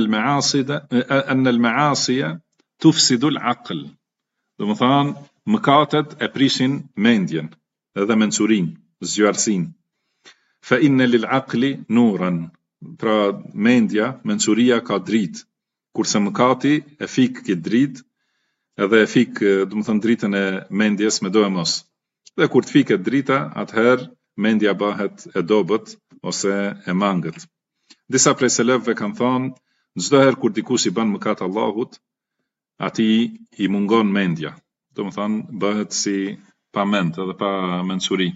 أن المعاصي تفسد العقل. Do të thonë mëkatet e prishin mendjen edhe mençurinë, zgjuarsinë. Fa inna lil aqli nuran. Pra mendja, mençuria ka dritë, kurse mëkati e fik këtë dritë edhe e fik, do të thënë dritën e mendjes me do e mos. Dhe kur të fiket drita, atëherë mendja bëhet e dobët ose e mangët. Disa prej selefëve kanë thënë, çdo herë kur dikush I bën mëkat Allahut, atij I mungon mendja. Do të thënë bëhet si pa mend edhe pa mençuri.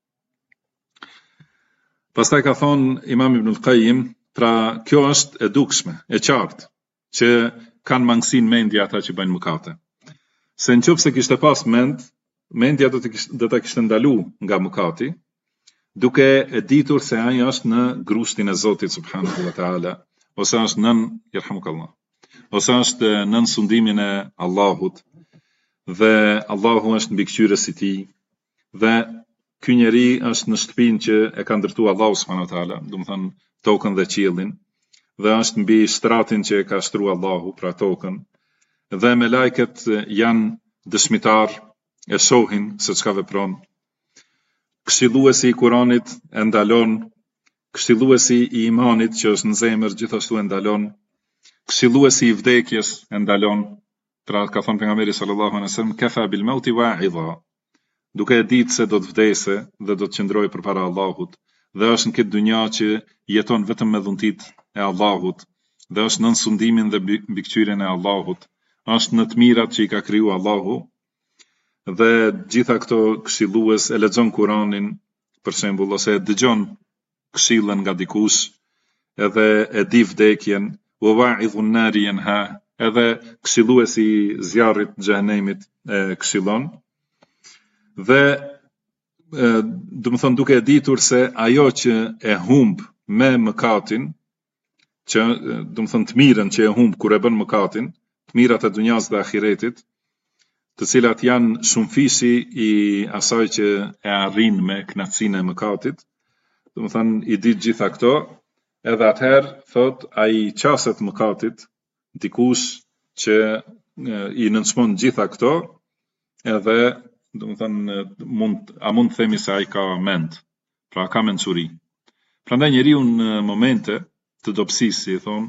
Pastaj ka thonë Imam Ibn al-Qayyim, pra kjo është e dukshme, e qartë, që kanë mangësinë mendja ata që bëjnë mëkate. Se nëse kishte pas mend, mendja do ta kishte ndalu nga mëkati, duke e ditur se ai është në grushtin e Zotit subhanahu wa taala, ose është nën yerhamukallah, ose është nën sundimin e Allahut, dhe Allahu është mbikëqyrës I tij, dhe ky njeri është në shtëpinë që e ka ndërtuar Allahu subhanahu wa taala, do të thënë tokën dhe qiellin, dhe është mbi shtratin që e ka shtruar Allahu, pra tokën, dhe me lajket janë dëshmitar, e shohin se çka vepron. Këshilluesi I Kuranit e ndalon, këshilluesi I imanit që është në zemër gjithashtu e ndalon, këshilluesi I vdekjes e ndalon. Pra ka thënë pejgamberi sallallahu alaihi wasallam kafa bil mauti wa'idha. Duke e ditë se do të vdese dhe do të qëndrojë përpara Allahut, dhe është në këtë dynja që jeton vetëm me dhuntit e Allahut, dhe është nën sundimin dhe mbikëqyrjen e Allahut, është në të mirat që I ka kriju Allahu, dhe gjitha këto këshillues e lexon Kuranin, për shembull, ose e dëgjon këshillën nga dikush, edhe e di vdekjen, wa wa'idhun nari yanha, edhe këshilluesi I zjarrit xhenemit e këshillon. Dhe do të thon duke e ditur se ajo që e humb me mëkatin, që do të thon të mirën që e humb kur e bën mëkatin, të mirat e dunjas dhe ahiretit, të cilat janë shumëfisi I asaj që e arrin me kënaqësinë e mëkatit, do të thon I ditë gjitha këto, edhe atëherë thot ai qaset mëkatit, dikush që I nënçmon gjitha këto, edhe do të thënë mund të themi se ai ka mend, pra ka mençuri. Prandaj njeriu në momente të dobësisë, si thon,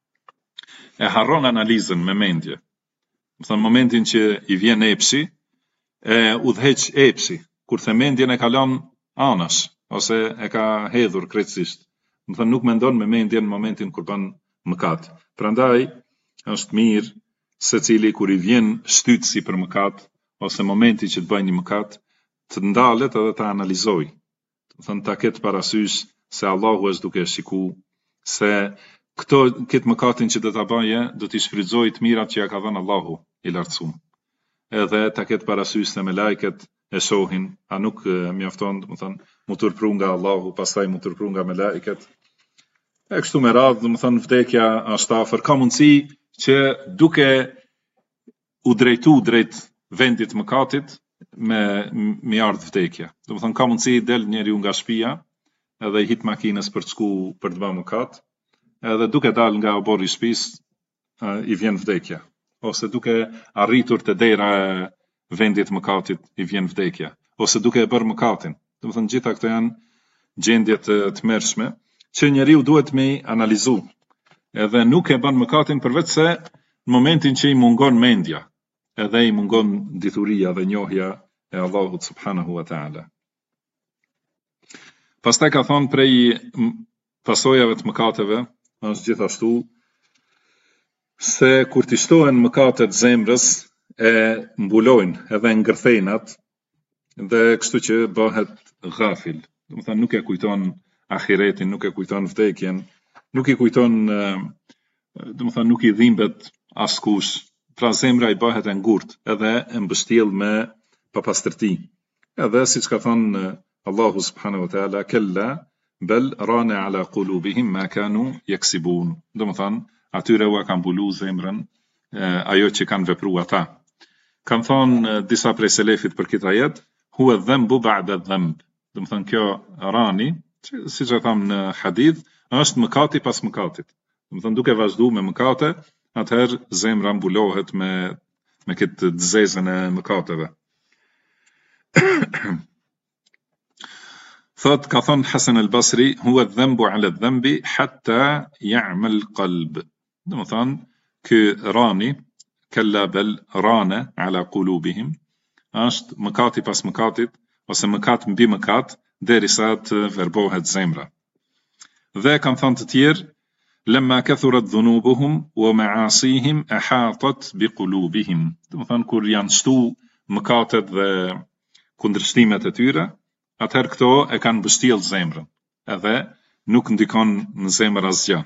e harron analizën me mendje. Do të thënë momentin që I vjen epshi, e udhëheq epshi, kurse mendjen e ka lënë anash ose e ka hedhur krejtësisht. Do të thënë nuk mendon me mendjen në momentin kur bën mëkat. Prandaj është mirë secili kur I vjen shtytësi për mëkat, ose momenti që të bëjë një mëkat, të ndalet edhe ta analizoj. Do thënë ta ketë parasysh se Allahu është duke shiku, se këtë mëkatin që do ta bëje, do t'i shfrytëzoj të mirat që ja ka dhënë Allahu I lartësuar. Edhe ta ketë parasysh se me lajket e shohin, a nuk mjafton, do thënë, mu turpru nga Allahu, pastaj mu turpru nga me lajket. E kështu me radhë, do thënë, vdekja është afër, ka mundësi që duke u drejtu drejt vendit mëkatit me ardh vdekja. Do të thënë ka mundësi del njeriu nga shtëpia, edhe I hit makinës për të shku për të bërë mëkat, edhe duke dal nga oborri i shtëpisë i vjen vdekja, ose duke arritur te dera e vendit mëkatit i vjen vdekja, ose duke e bërë mëkatin. Domethënë gjitha këto janë gjendje të tmerrshme që njeriu duhet me i analizu. Edhe nuk e bën mëkatin përveç se në momentin që i mungon mendja, edhe i mungon dituria dhe njohja e Allahut subhanahu wa ta'ala. Pastaj ka thonë prej pasojave të mëkateve është gjithashtu se kur t'i shtohen mëkatet zemrës e mbulojnë edhe ngërthenat dhe kështu që bëhet ghafil. Domethënë nuk e kujton ahiretin, nuk e kujton vdekjen, nuk i kujton, domethënë nuk i dhimbet askush. Pra zemra i bëhet e ngurtë edhe e mbështjell me papastërti. Edhe siç ka thënë Allahu subhanahu wa ta'ala, kella bel rana ala qulubihim ma kanu yaksibun. Domethënë atyre u ka mbulu zemrën ajo që kanë vepruar ata. Kanë thënë disa prej selefit për këtë ajet, huwa dhanbu ba'da dhanb. Domethënë kjo rani, siç e tham në hadith, është mëkati pas mëkatit. Domethënë duke vazhduar me mëkate, atëherë zemra mbulohet me këtë zezën e mëkateve. Thot, ka thënë Hasan al-Basri, huwa dhanbu ala dhanbi hatta ya'mal qalb. Domethënë ky rani, kella bel rana ala qulubihim, është mëkati pas mëkatit, ose mëkat mbi mëkat, derisa të verbohet zemra. Dhe kanë thënë të tjerë, lemma kathurat dhunubuhum wa ma'asihim ahatat bi qulubihim. Domethënë kur janë shtu mëkatet dhe kundërshtimet e tyre, atëherë këto e kanë mbështjell zemrën, edhe nuk ndikon në zemër asgjë.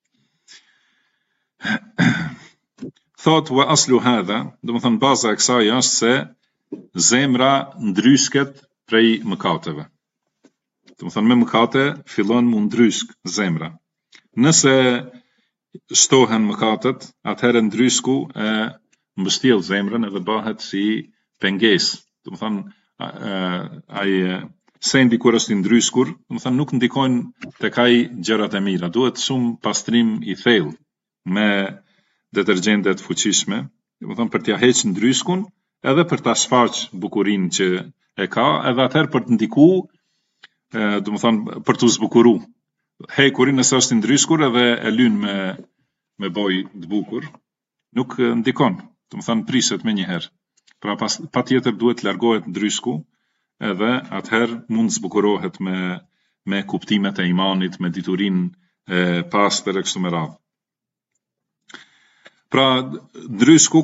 Thot wa aslu hadha, domethënë baza e kësaj është se zemra ndrysket prej mëkateve. Domethënë me mëkate fillon mu ndryshk zemra. Nëse shtohen mëkatet, atëherë ndryshku e mbështjell zemrën edhe bëhet si pengesë. Domethënë ai sendi kur është i ndryshkur, domethënë nuk ndikojnë tek ai gjërat e mira. Duhet shumë pastrim i thellë me detergjente të fuqishme, domethënë për t'ia heqë ndryshkun, edhe për ta shfaq bukurinë që e ka, edhe atëherë për të ndikuar, domethënë për t'u zbukuru. Hekurin nëse është i ndryshkur edhe e lyn me bojë të bukur, nuk ndikon, domethënë prishet menjëherë. Pra patjetër duhet largohet ndryshku, edhe atëherë mund zbukurohet me kuptimet e imanit, me diturinë e pastër e kështu me radhë. Pra ndryshku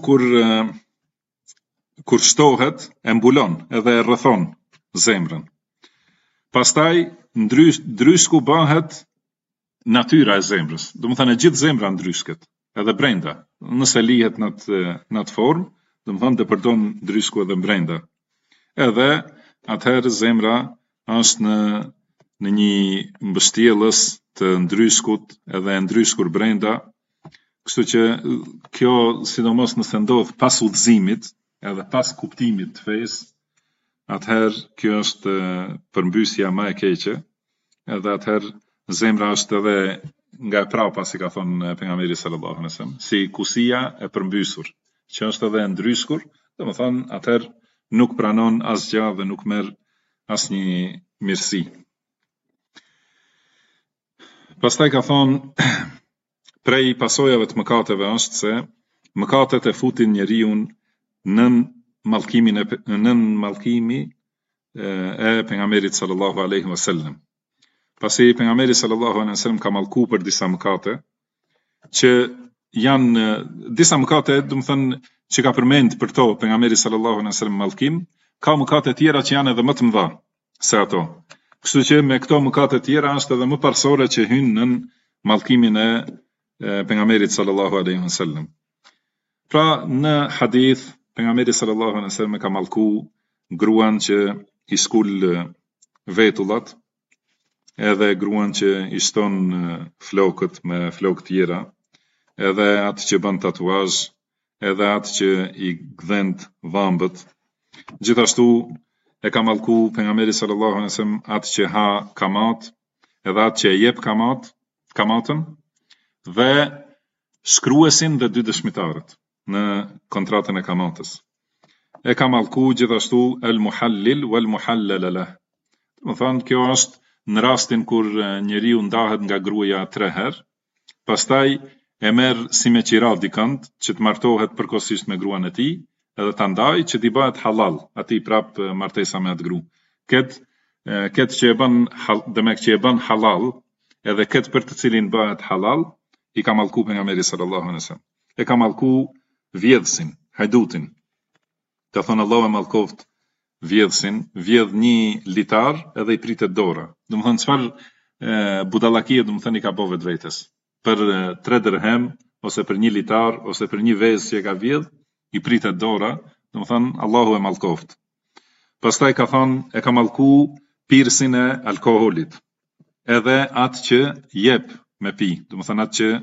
kur shtohet e mbulon edhe e rrethon zemrën. Pastaj ndryshku bëhet natyra e zemrës. Domethënë gjithë zemra ndryshket, edhe brenda. Nëse lihet në atë formë, domethënë të përdon ndryshku edhe brenda. Edhe atëherë zemra është në një mbështjellës të ndryshkut edhe ndryshkur brenda. Kështu që kjo sidomos nëse ndodh pas udhëzimit edhe pas kuptimit të fesë, atëherë kjo është përmbysja më e keqe, edhe atëherë zemra është edhe nga e prapa, si ka thonë pejgamberi sallallahu alaihi wasallam, si kusia e përmbysur, që është edhe ndryshkur, domethënë atëherë nuk pranon asgjë dhe nuk merr asnjë mirësi. Pastaj ka thonë prej pasojave të mëkateve është se mëkatet e futin njeriu nën mallkimi e pejgamberit sallallahu alaihi wasallam. Pasi pejgamberi sallallahu alaihi wasallam ka mallku për disa mëkate që janë disa mëkate, domethënë që ka përmend për to pejgamberi sallallahu alaihi wasallam mallkim, ka mëkate tjera që janë edhe më të mëdha se ato. Kështu që me këto mëkate tjera është edhe më parsore që hynë nën mallkimin e pejgamberit sallallahu alaihi wasallam. Pra në hadith pejgamberi sallallahu alaihi wasallam ka mallku gruan që i skul vetullat, edhe gruan që i shton flokët me flokë tjera, edhe atë që bën tatuazh, edhe atë që i gdhend dhambët. Gjithashtu e ka mallku pejgamberi sallallahu alaihi wasallam atë që ha kamat, edhe atë që e jep kamatën, dhe shkruesin dhe 2 dëshmitarët në kontratën e kamatës. E ka mallku gjithashtu el muhallil wal muhallal lah. Do thonë kjo është në rastin kur njeriu ndahet nga gruaja 3 herë, pastaj e merr si me qirat dikant që të martohet përkohësisht me gruan e tij, edhe ta ndaj që t'i bëhet halal atij prap martesa me atë gruë. Këtë që e bën demek që e bën halal, edhe këtë për të cilin bëhet halal, i ka mallku pejgamberi sallallahu alaihi wasallam. E ka mallku vjedhsin, hajdutin. Ka thonë Allahu e mallkoft vjedhsin, vjedh 1 litar edhe i pritet dora. Do të thonë çfarë budallakie do të thonë i ka bëu vetvetes. Për 3 dirhem ose për 1 litar ose për 1 vezë që e ka vjedh, i pritet dora, do të thonë Allahu e mallkoft. Pastaj ka thonë e ka mallku pirsin e alkoolit. Edhe atë që jep me pi, do të thonë atë që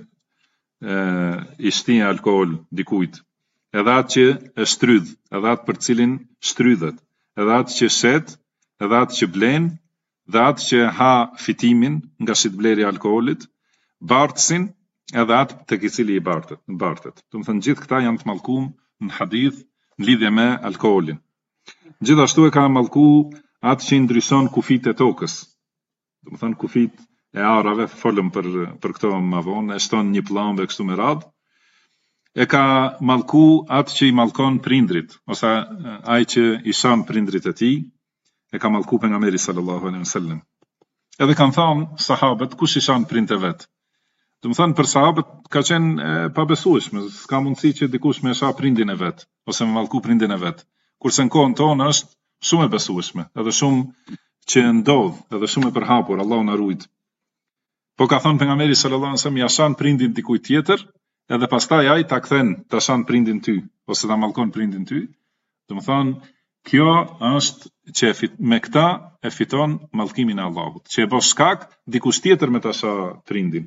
i shtin alkool dikujt. Edhe atë që e shtrydh, edhe atë për cilin shtrydhet, edhe atë që shet, edhe atë që blen, dhe atë që ha fitimin nga shitbleri i alkoolit, bartësin, edhe atë tek i cili i bartet. Do të thënë gjithë këta janë të mallkuar në hadith në lidhje me alkoolin. Gjithashtu e ka mallku atë që ndryshon kufit e tokës. Do të thënë kufit e arave, folëm për këto më vonë, e shton një pllombe kështu me radhë. E ka mallku atë që i mallkon prindrit, ose ai që i shan prindrit e tij, e ka mallku pejgamberi sallallahu alaihi wasallam. Edhe kanë thënë sahabët, kush i shan prindët e vet? Do të thënë për sahabët ka qenë pabesueshme, s'ka mundësi që dikush me sha prindin e vet, ose me mallku prindin e vet. Kurse në kohën tonë është shumë e besueshme, edhe shumë që ndodh, edhe shumë e përhapur, Allahu na ruaj. Po ka thënë pejgamberi sallallahu alaihi wasallam, ja shan prindin dikujt tjetër, edhe pastaj ai ta kthen ta shan prindin ty, ose ta mallkon prindin ty. Do të thonë, kjo është që me këta e fiton mallkimin e Allahut, që e bën shkak dikush tjetër me ta sha prindin.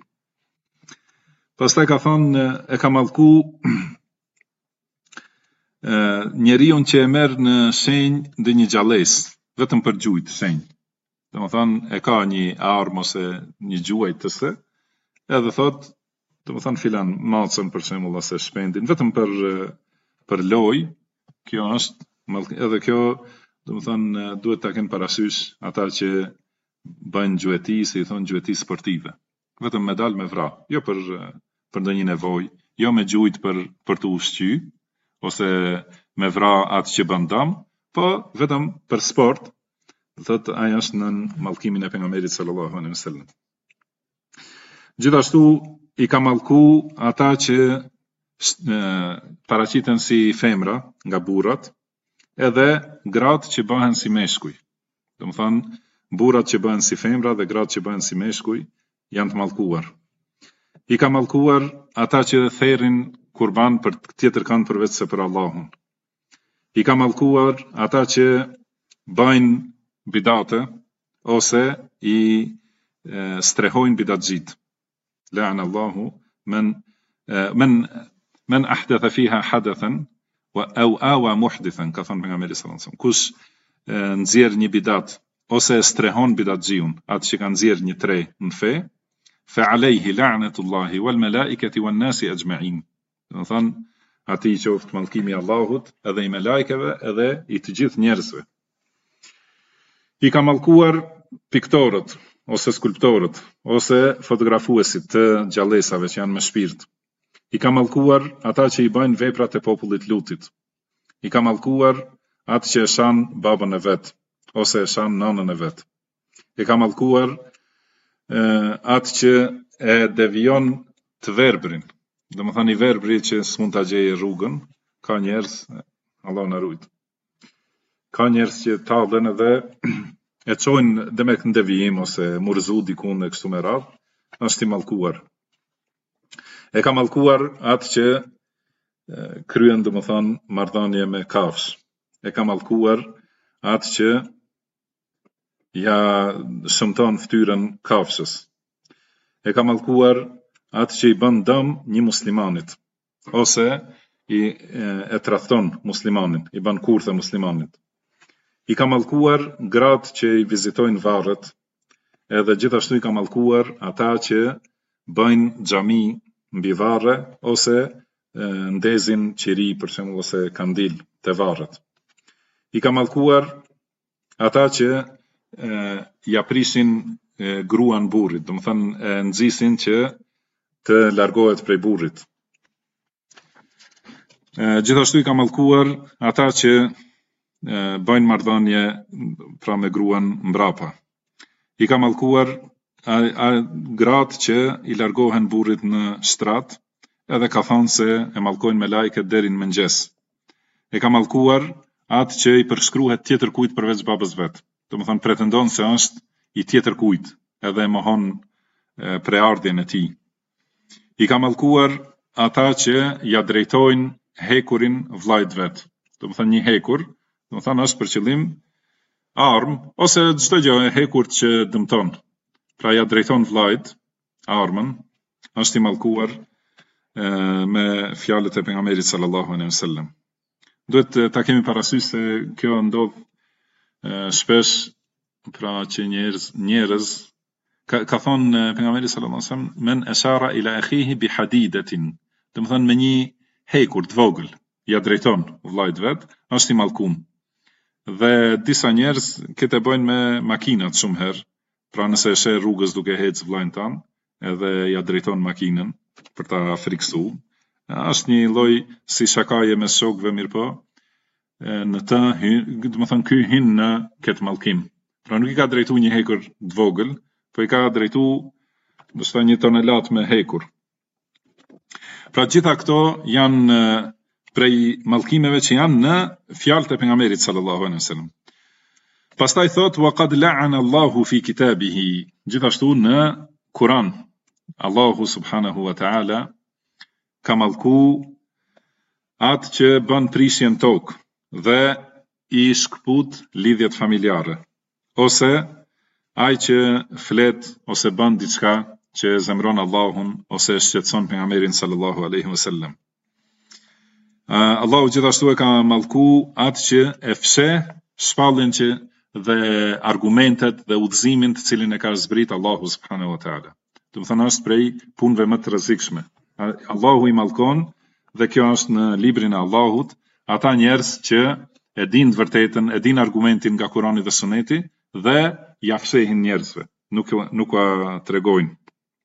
Pastaj ka thonë e ka mallku njeriu që e merr në shenjë ndë një xhalles, vetëm për gjujt shenjë. Do të thonë e ka një armë ose një gjuaj të se, edhe thot, do të thonë filan macën për shembull ose shpendin, vetëm për lojë, kjo është edhe kjo, do të thonë duhet ta kenë parasysh ata që bëjnë gjueti, si i thonë gjueti sportive. Vetëm me dal me vra, jo për ndonjë nevojë, jo me gjujt për të ushqy, ose me vra atë që bën dëm, po vetëm për sport, thotë ai është në mallkimin e pejgamberit sallallahu alaihi wasallam. Gjithashtu i ka mallku ata që paraqiten si femra nga burrat, edhe gratë që bëhen si meshkuj. Do të thonë burrat që bëhen si femra dhe gratë që bëhen si meshkuj janë të mallkuar. I ka mallkuar ata që therrin kurban për tjetër kanë përveç se për Allahun. I ka mallkuar ata që bëjnë bidate ose i strehojnë bidatxhit. La'ana Allahu men ahdatha fiha hadathan au awa muhdithan, ka thënë pejgamberi sallallahu alaihi wasallam. Kush nxjerr një bidat ose strehon bidatxhiun, atë që ka nxjerr një tre në fe, fa alayhi la'natullahi wal malaikati wan nasi ajma'in. Do thonë atij qoftë mallkimi i Allahut, edhe i melajkeve, edhe i të gjithë njerëzve. I ka mallkuar piktorët, ose skulptorët, ose fotografuesit të gjallësave që janë me shpirt. I ka mallkuar ata që i bëjnë veprat e popullit Lutit. I ka mallkuar atë që e shan babën e vet, ose e shan nanën e vet. I ka mallkuar atë që e devijon të verbrin. Do më thani verbri që s'mund t'a gjeje rrugën, ka njerëz, Allah na ruaj. Ka njerëz që tallen edhe e çojnë demek në devijim ose murzu dikun e kështu me radhë, është i mallkuar. E ka mallkuar atë që kryen, do më thonë, marrëdhënie me kafsh. E ka mallkuar atë që ja shëmton fytyrën kafshës. E ka mallkuar atë që i bën dëm një muslimanit, ose e tradhton muslimanin, i bën kurthe muslimanit. I ka mallkuar gratë që i vizitojnë varret, edhe gjithashtu i ka mallkuar ata që bëjnë xhami mbi varre ose ndezin qiri për shembull ose kandil te varret. I ka mallkuar ata që ja prishin gruan burrit, do të thënë e nxisin që të largohet prej burrit. Gjithashtu i ka mallkuar ata që bëjnë marrëdhënie pra me gruan mbrapa. I ka mallkuar gratë që i largohen burrit në shtrat, edhe ka thënë se e mallkojnë me lajket deri në mëngjes. E ka mallkuar atë që i përshkruhet tjetër kujt përveç babës vet. Do të thënë pretendon se është i tjetër kujt, edhe e mohon preardhjen e tij. I ka mallkuar ata që ja drejtojnë hekurin vllajt vet. Do të thënë një hekur, do të thënë është për qëllim armë ose çdo gjë e hekurt që dëmton. Pra ja drejton vllajt armën, është i mallkuar me fjalët e pejgamberit sallallahu alaihi wasallam. Duhet ta kemi parasysh se kjo ndodh shpesh, pra që njerëz ka thonë pejgamberi sallallahu alaihi wasallam men ashara ila akhihi bi hadidatin, do të thënë me një hekur të vogël, ja drejton vllajt vet, është i mallkuar. Dhe disa njerëz këtë bëjnë me makinat shumë herë, pra nëse e sheh rrugës duke ecë vllajin tan, edhe ja drejton makinën për ta friksu. Është një lloj si shakaje me shokëve, mirë po, në të do të thënë ky hyn në këtë mallkim. Pra nuk i ka drejtu një hekur të vogël, po i ka drejtu do të thënë një tonelat me hekur. Pra gjitha këto janë prej mallkimeve që janë në fjalët e pejgamberit sallallahu alaihi wasallam. Pastaj thot wa qad la'ana Allahu fi kitabihi, gjithashtu në Kur'an Allahu subhanahu wa ta'ala ka mallku atë që bën prishjen tokë dhe i shkput lidhjet familjare, ose ai që flet ose bën diçka që zemron Allahun ose shqetëson pejgamberin sallallahu alaihi wasallam. Allahu gjithashtu e ka mallku atë që e fsheh shpalljen që dhe argumentet dhe udhëzimin të cilin e ka zbrit Allahu subhanahu wa ta'ala. Do të thënë është prej punëve më të rrezikshme. Allahu i mallkon, dhe kjo është në librin e Allahut, ata njerëz që e dinë të vërtetën, e dinë argumentin nga Kurani dhe Suneti dhe ja fshehin njerëzve, nuk ka tregojnë.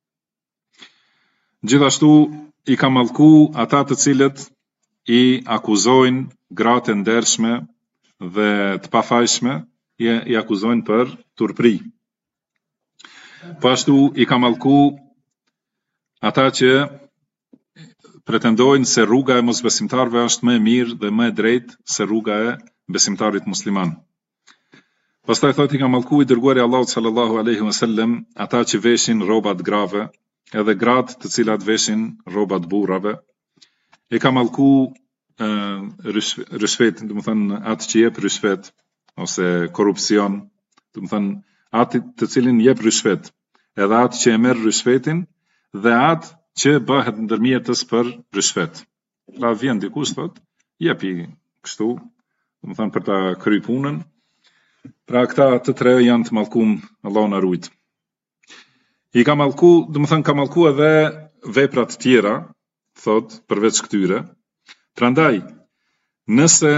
Gjithashtu i ka mallku ata të cilët i akuzojnë gratë ndershme dhe të pafajshme, i akuzojnë për turpri. Po ashtu i ka mallku ata që pretendojnë se rruga e mosbesimtarëve është më e mirë dhe më e drejtë se rruga e besimtarit musliman. Pastaj thotë i ka mallku i dërguari Allahut sallallahu alaihi wasallam ata që veshin rrobat grave, edhe gratë të cilat veshin rrobat burrave. E ka mallku rishvet, do të thënë atë që jep rishvet ose korrupsion, do të thënë atë të cilin jep rishvet, edhe atë që e merr rishvetin dhe atë që bëhet ndërmjetës për rishvet. Pra vjen dikush thotë, jepi kështu, do të thënë për ta kryer punën. Pra këta të tre janë të mallkuar, Allahu na ruaj. I ka mallku, do të thënë ka mallku edhe vepra të tjera, thotë përveç këtyre. Prandaj, nëse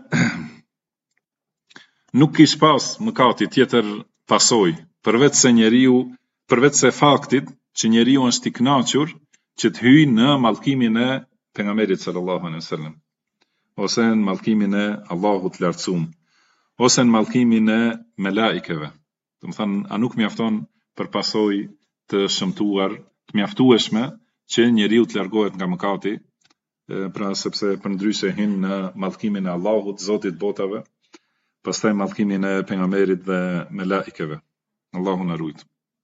nuk kish pas mëkati tjetër pasoj, përveç se faktit që njeriu është i kënaqur që të hyjë në mallkimin e pejgamberit sallallahu alaihi wasallam, ose në mallkimin e Allahut të lartësuar, ose në mallkimin e melaikeve. Do të thënë, a nuk mjafton për pasojë të shëmtuar, të mjaftueshme që njeriu të largohet nga mëkati, pra sepse përndryshe hin në mallkimin e Allahut, Zotit botave, pastaj mallkimin e pejgamberit dhe melaikeve. Allahu na ruaj.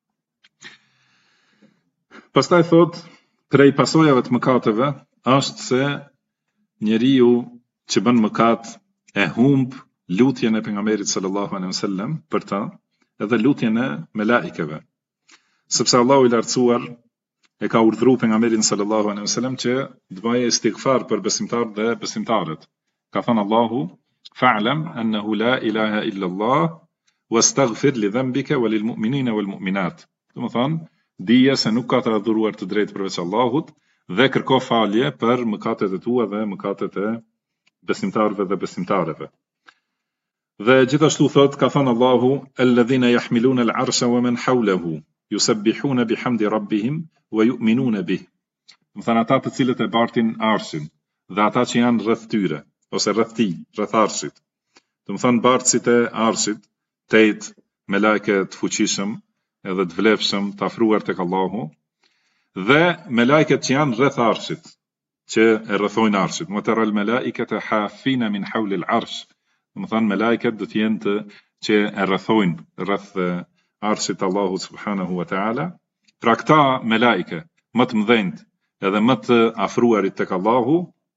Pastaj thot, prej pasojave të mëkateve është se njeriu që bën mëkat e humb lutjen e pejgamberit sallallahu alaihi wasallam për ta, edhe lutjen e melaikeve. Sepse Allahu i lartësuar e ka urdhëruar pejgamberin sallallahu alaihi wasallam që të bëjë istighfar për besimtarët dhe besimtarët. Ka thënë Allahu: "Fa'lam annahu la ilaha illa Allah wastaghfir li dhanbika walil mu'minina wal mu'minat." Do të thonë, dije se nuk ka të adhuruar të drejtë përveç Allahut dhe kërko falje për mëkatet e tua dhe mëkatet e besimtarëve dhe besimtareve. Dhe gjithashtu thot, ka thënë Allahu, alladhina yahmiluna al-arsha wa man hawlahu yusabbihuna bihamdi rabbihim wa yu'minuna bih. Do thënë ata të cilët e bartin arshin dhe ata që janë rreth tyre ose rreth tij, rreth arshit. Do thënë bartësit e arshit, tet me lajke të fuqishëm edhe të vlefshëm të afruar tek Allahu dhe me lajket që janë rreth arshit, që e rrethojnë arshit. Wa tara al-malaikata hafina min hawli al-arsh. Do thënë me lajket do të jenë të që e rrethojnë rreth arshit Allahu subhanahu wa ta'ala. Pra këta me lajke më të mëdhenjt edhe më të afruarit tek Allahu,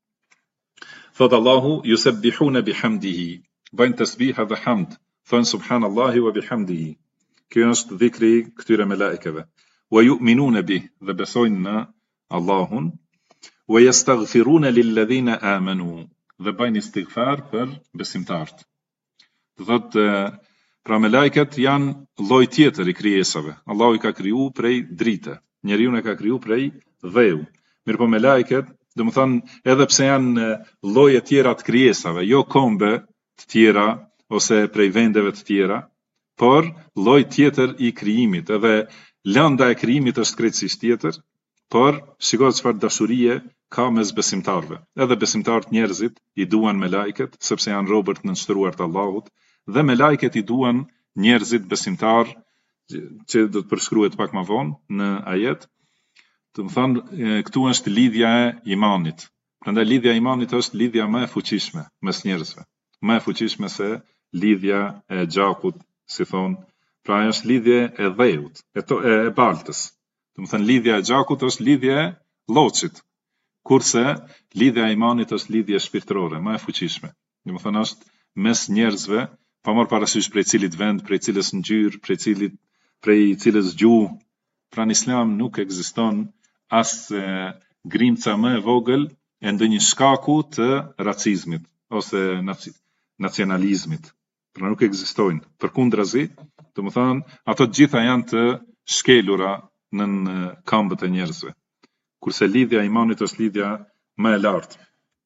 thot Allahu, yusabbihuna bihamdihi, bëjnë tasbiha dhe hamd, thonë subhanallahi wa bihamdihi. Kjo është dhikri këtyre me lajkeve. Wa yu'minuna bih, dhe besojnë në Allahun, wa yastaghfiruna lilladhina amanu, dhe bëjnë istighfar për besimtarët. Do thot, pra me lajket janë lloj tjetër i krijesave. Allahu i ka kriju prej drite, njeriu e ka kriju prej dheu. Mirë po me lajket, do më thënë, edhe pse janë lloje tjera të krijesave, jo kombe të tjera ose prej vendeve të tjera, por lloj tjetër i krijimit, edhe lënda e krijimit është krejtësisht tjetër, por shiko çfarë dashurie ka mes besimtarëve. Edhe besimtarët njerëzit i duan me lajket, sepse janë robërt nënshtruar të Allahut, dhe me lajket i duan njerëzit besimtar, që do të përshkruhet pak më vonë në ajet. Do të thonë, këtu është lidhja e imanit. Prandaj lidhja e imanit është lidhja më e fuqishme mes njerëzve, më e fuqishme se lidhja e gjakut, si thonë. Pra është lidhje e dheut, e baltës. Do të thënë lidhja e gjakut është lidhje e lloçit, kurse lidhja e imanit është lidhje shpirtërore, më e fuqishme. Do të thënë është mes njerëzve, pa marrë parasysh prej cilit vend, prej cilës ngjyrë, prej cilës gjuhë. Pra në Islam nuk ekziston as grimca më e vogël e ndonjë shkaku të racizmit ose nacionalizmit. Pra nuk ekzistojnë. Përkundrazi, do të thonë, ato të gjitha janë të shkelura në këmbët e njerëzve. Kurse lidhja e imanit është lidhja më e lartë.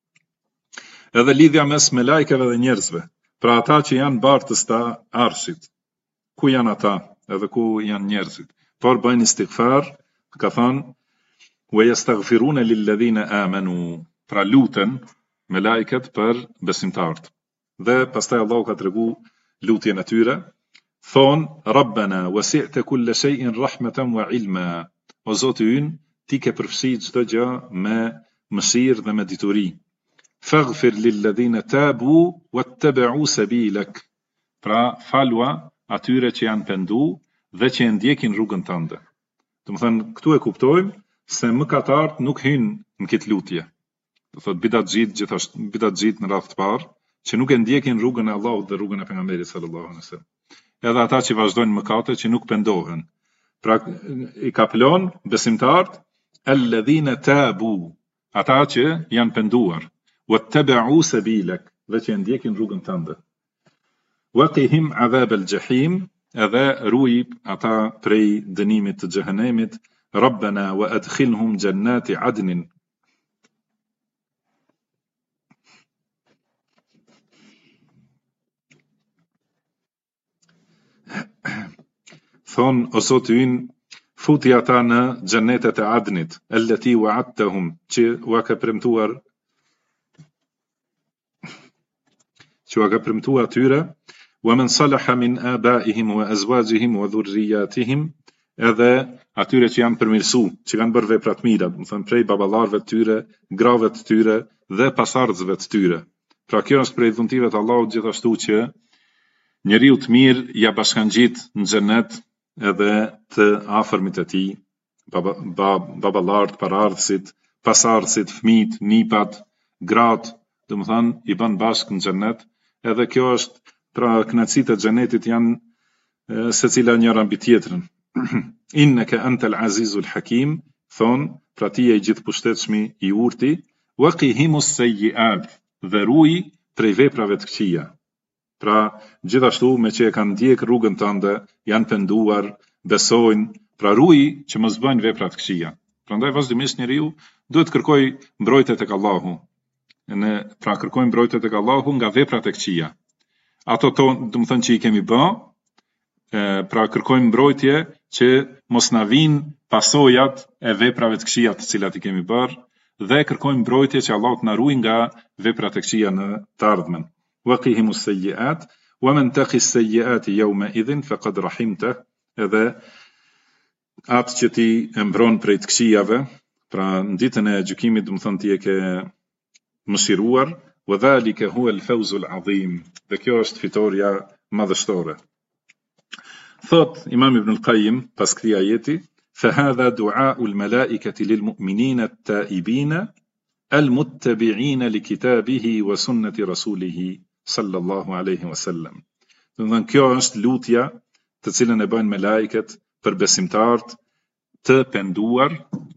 Edhe lidhja mes me lajkeve dhe njerëzve. Pra ata që janë bartës të arshit. Ku janë ata? Edhe ku janë njerëzit? Por bëjnë istighfar, ka thënë, wa yastaghfiruna lilladhina amanu, pra luten me lajket për besimtarët. Dhe pastaj Allahu ka tregu lutjen e tyre, thonë, Rabbana wasi'ta kulla shay'in rahmatan wa ilma. O Zoti ynë, ti ke përfshi çdo gjë me mëshirë dhe me dituri. Faghfir lilladhina tabu wattaba'u sabilak. Pra falua atyre që janë pendu dhe që e ndjekin rrugën tënde. Do të thënë, këtu e kuptojmë se mëkatarët nuk hynë në këtë lutje. Do thotë bidatxhit në radhë të parë, që nuk e ndjekin rrugën e Allahut dhe rrugën e pejgamberit sallallahu alaihi wasallam. Edhe ata që vazhdojnë mëkate që nuk pendohen. Pra i kapelon besimtarët alladhina tabu, ata që janë penduar, wattaba'u sabilak, dhe që e ndjekin rrugën tënde. Waqihim adhab al-jahim, edhe ruaj ata prej dënimit të xhehenemit. Rabbana wa adkhilhum jannati adnin. Thon o Zoti ynë, futi ata në xhenetet e Adnit, allati wa'adtahum, që u ka premtuar atyre, wa man salaha min abaihim wa azwajihim wa dhurriyyatihim, edhe atyre që janë përmirësu, që kanë bërë vepra të mira, do të thënë prej baballarëve të tyre, grave të tyre dhe pasardhësve të tyre. Pra kjo është prej dhuntive të Allahut gjithashtu që njeriu të mirë ja bashkangjit në xhenet edhe të afërmit e tij, baballarët, parardhësit, pasardhësit, fëmijët, nipat, gratë, do të thënë i bën bashkë në xhenet, edhe kjo është pra kënaqësitë e xhenetit janë secila njëra mbi tjetrën. Innaka antal azizul hakim, thon, pra ti je i gjithëpushtetshmi i urti, waqihimus sayyi'at, dhe ruaj prej veprave të këqija. Pra gjithashtu me që e kanë ndjek rrugën tënde, janë penduar, besojnë, Pra ruaj që mos bëjnë vepra të këqija. Prandaj vazhdimisht njeriu duhet kërkoj mbrojtje tek Allahu. Pra kërkojmë mbrojtje tek Allahu nga veprat e këqija. Ato do të thënë që i kemi bë, pra kërkojmë mbrojtje që mos na vinë pasojat e veprave të këqija të cilat i kemi bërë dhe kërkojmë mbrojtje që Allahu të na ruaj nga veprat e këqija në të ardhmen. Waqihimus sayyi'at wa man taqi as-sayyi'ati yawma idhin faqad rahimtah. Edhe atë që ti e mbron prej të këqijave, pra në ditën e gjykimit do të thënë ti e ke mëshiruar, wa dhalika huwa al-fawzu al-'azim. Dhe kjo është fitoria madhështore. Thot Imam Ibn al-Qayyim pas këtij ajeti, فهذا دعاء الملائكة للمؤمنين التائبين المتبعين لكتابه وسنة رسوله صلى الله عليه وسلم. Do të thënë kjo është lutja të cilën e bëjnë melajket për besimtarët të penduar,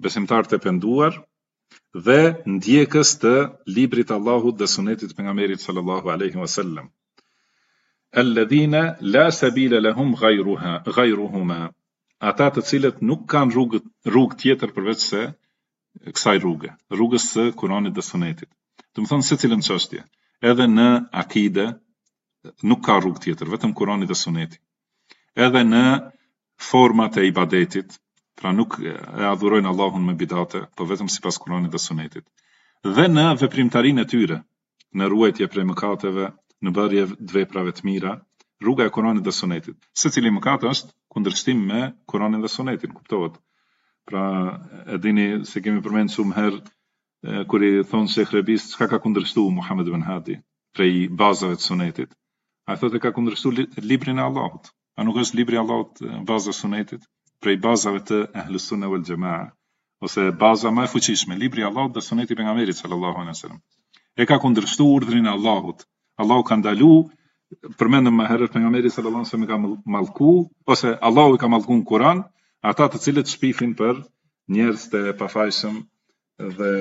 dhe ndjekës të librit Allahut dhe sunetit pejgamberit sallallahu alaihi wasallam. Alladhina la sabila lahum ghayruhuma. Ata të cilët nuk kanë rrugë tjetër përveç se kësaj rrugës së Kuranit dhe Sunetit. Do të thonë secilën çështje, edhe në akide nuk ka rrugë tjetër, vetëm Kurani dhe Suneti. Edhe në format e ibadetit, pra nuk e adhurojnë Allahun me bidate, por vetëm sipas Kuranit dhe Sunetit. Dhe në veprimtarinë e tyre, në ruajtje prej mëkateve, në bërje të veprave të mira, rruga e Kuranit dhe Sunetit. Secili mëkat është kundërshtim me Kuranin dhe Sunetin, kuptohet. Pra, e dini se kemi përmendur shumë herë kur i thon Sheikh Rebis çka ka kundërshtuar Muhammed ibn Hadi prej bazave të Sunetit. Ai thotë ka kundërshtuar librin e Allahut. A nuk është libri i Allahut baza e Sunetit, prej bazave të Ahlus Sunna wal Jamaa, ose baza më e fuqishme, libri i Allahut dhe Suneti pejgamberit sallallahu alaihi wasallam. E ka kundërshtuar urdhrin e Allahut. Allahu ka ndaluar, përmendëm më herët pejgamberi sallallahu alaihi wasallam ka mallku, ose Allahu ka mallkuar në Kur'an ata të cilët shpifin për njerëz të pafajshëm dhe